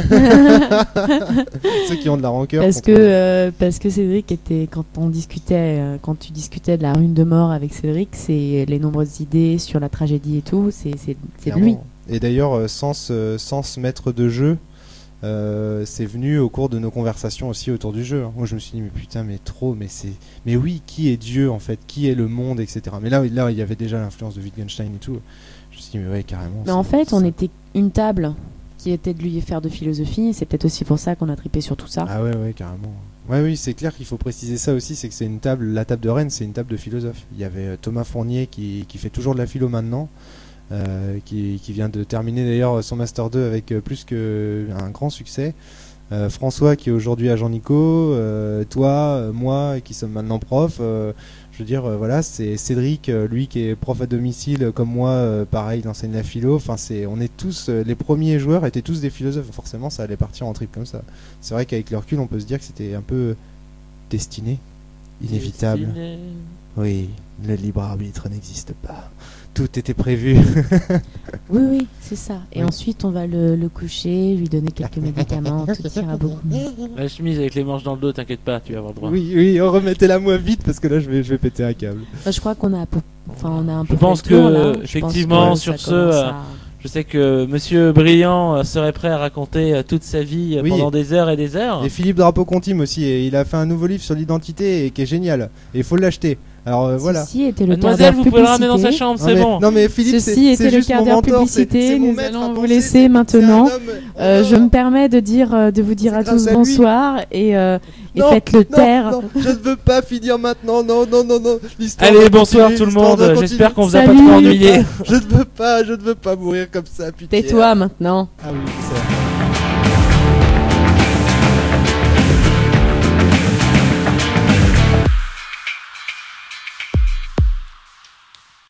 Ceux qui ont de la rancœur. Parce que Cédric était, quand tu discutais de la rune de mort avec Cédric, c'est les nombreuses idées sur la tragédie et tout, c'est de lui. Et d'ailleurs, Sens maître de jeu. C'est venu au cours de nos conversations aussi autour du jeu. Moi je me suis dit mais putain mais oui, qui est Dieu en fait, qui est le monde, etc. Mais là il y avait déjà l'influence de Wittgenstein et tout. Je me suis dit mais ouais carrément. Mais en fait on était une table qui était de lui faire de philosophie, c'est peut-être aussi pour ça qu'on a tripé sur tout ça. Ah ouais carrément. Ouais oui c'est clair qu'il faut préciser ça aussi, c'est que c'est une table, la table de Rennes c'est une table de philosophes. Il y avait Thomas Fournier qui fait toujours de la philo maintenant. Qui vient de terminer d'ailleurs son Master 2 avec plus qu'un grand succès. François qui est aujourd'hui agent Nico, toi, moi qui sommes maintenant profs. Je veux dire, voilà, c'est Cédric, lui qui est prof à domicile comme moi, pareil, il enseigne la philo. Enfin, on est tous, les premiers joueurs étaient tous des philosophes. Forcément, ça allait partir en trip comme ça. C'est vrai qu'avec le recul, on peut se dire que c'était un peu destiné, inévitable. Oui, le libre arbitre n'existe pas. Tout était prévu. Oui, c'est ça. Et ensuite, on va le coucher, lui donner quelques médicaments, tout ira beaucoup mieux. La chemise avec les manches dans le dos, t'inquiète pas, tu vas avoir droit. Oui, remettez-la moi vite parce que là je vais péter un câble. Je crois qu'on a un peu. On a un peu. Je pense que effectivement sur ce. Je sais que Monsieur Brillant serait prêt à raconter toute sa vie pendant des heures et des heures. Et Philippe Drapeau-Contim aussi, et il a fait un nouveau livre sur l'identité et qui est génial. Et il faut l'acheter. Alors voilà. Ceci était le Mademoiselle, vous pouvez le ramener dans sa chambre, c'est bon. Non mais Philippe, ceci était le quart d'heure publicité. Nous allons vous laisser maintenant. Je me permets de vous dire à tous bonsoir et faites-le taire. Non, je ne veux pas finir maintenant. Non. Allez, bonsoir tout le monde. J'espère qu'on vous a pas trop ennuyé. Je ne veux pas mourir comme ça. Pitié. Tais-toi maintenant. Ah oui, c'est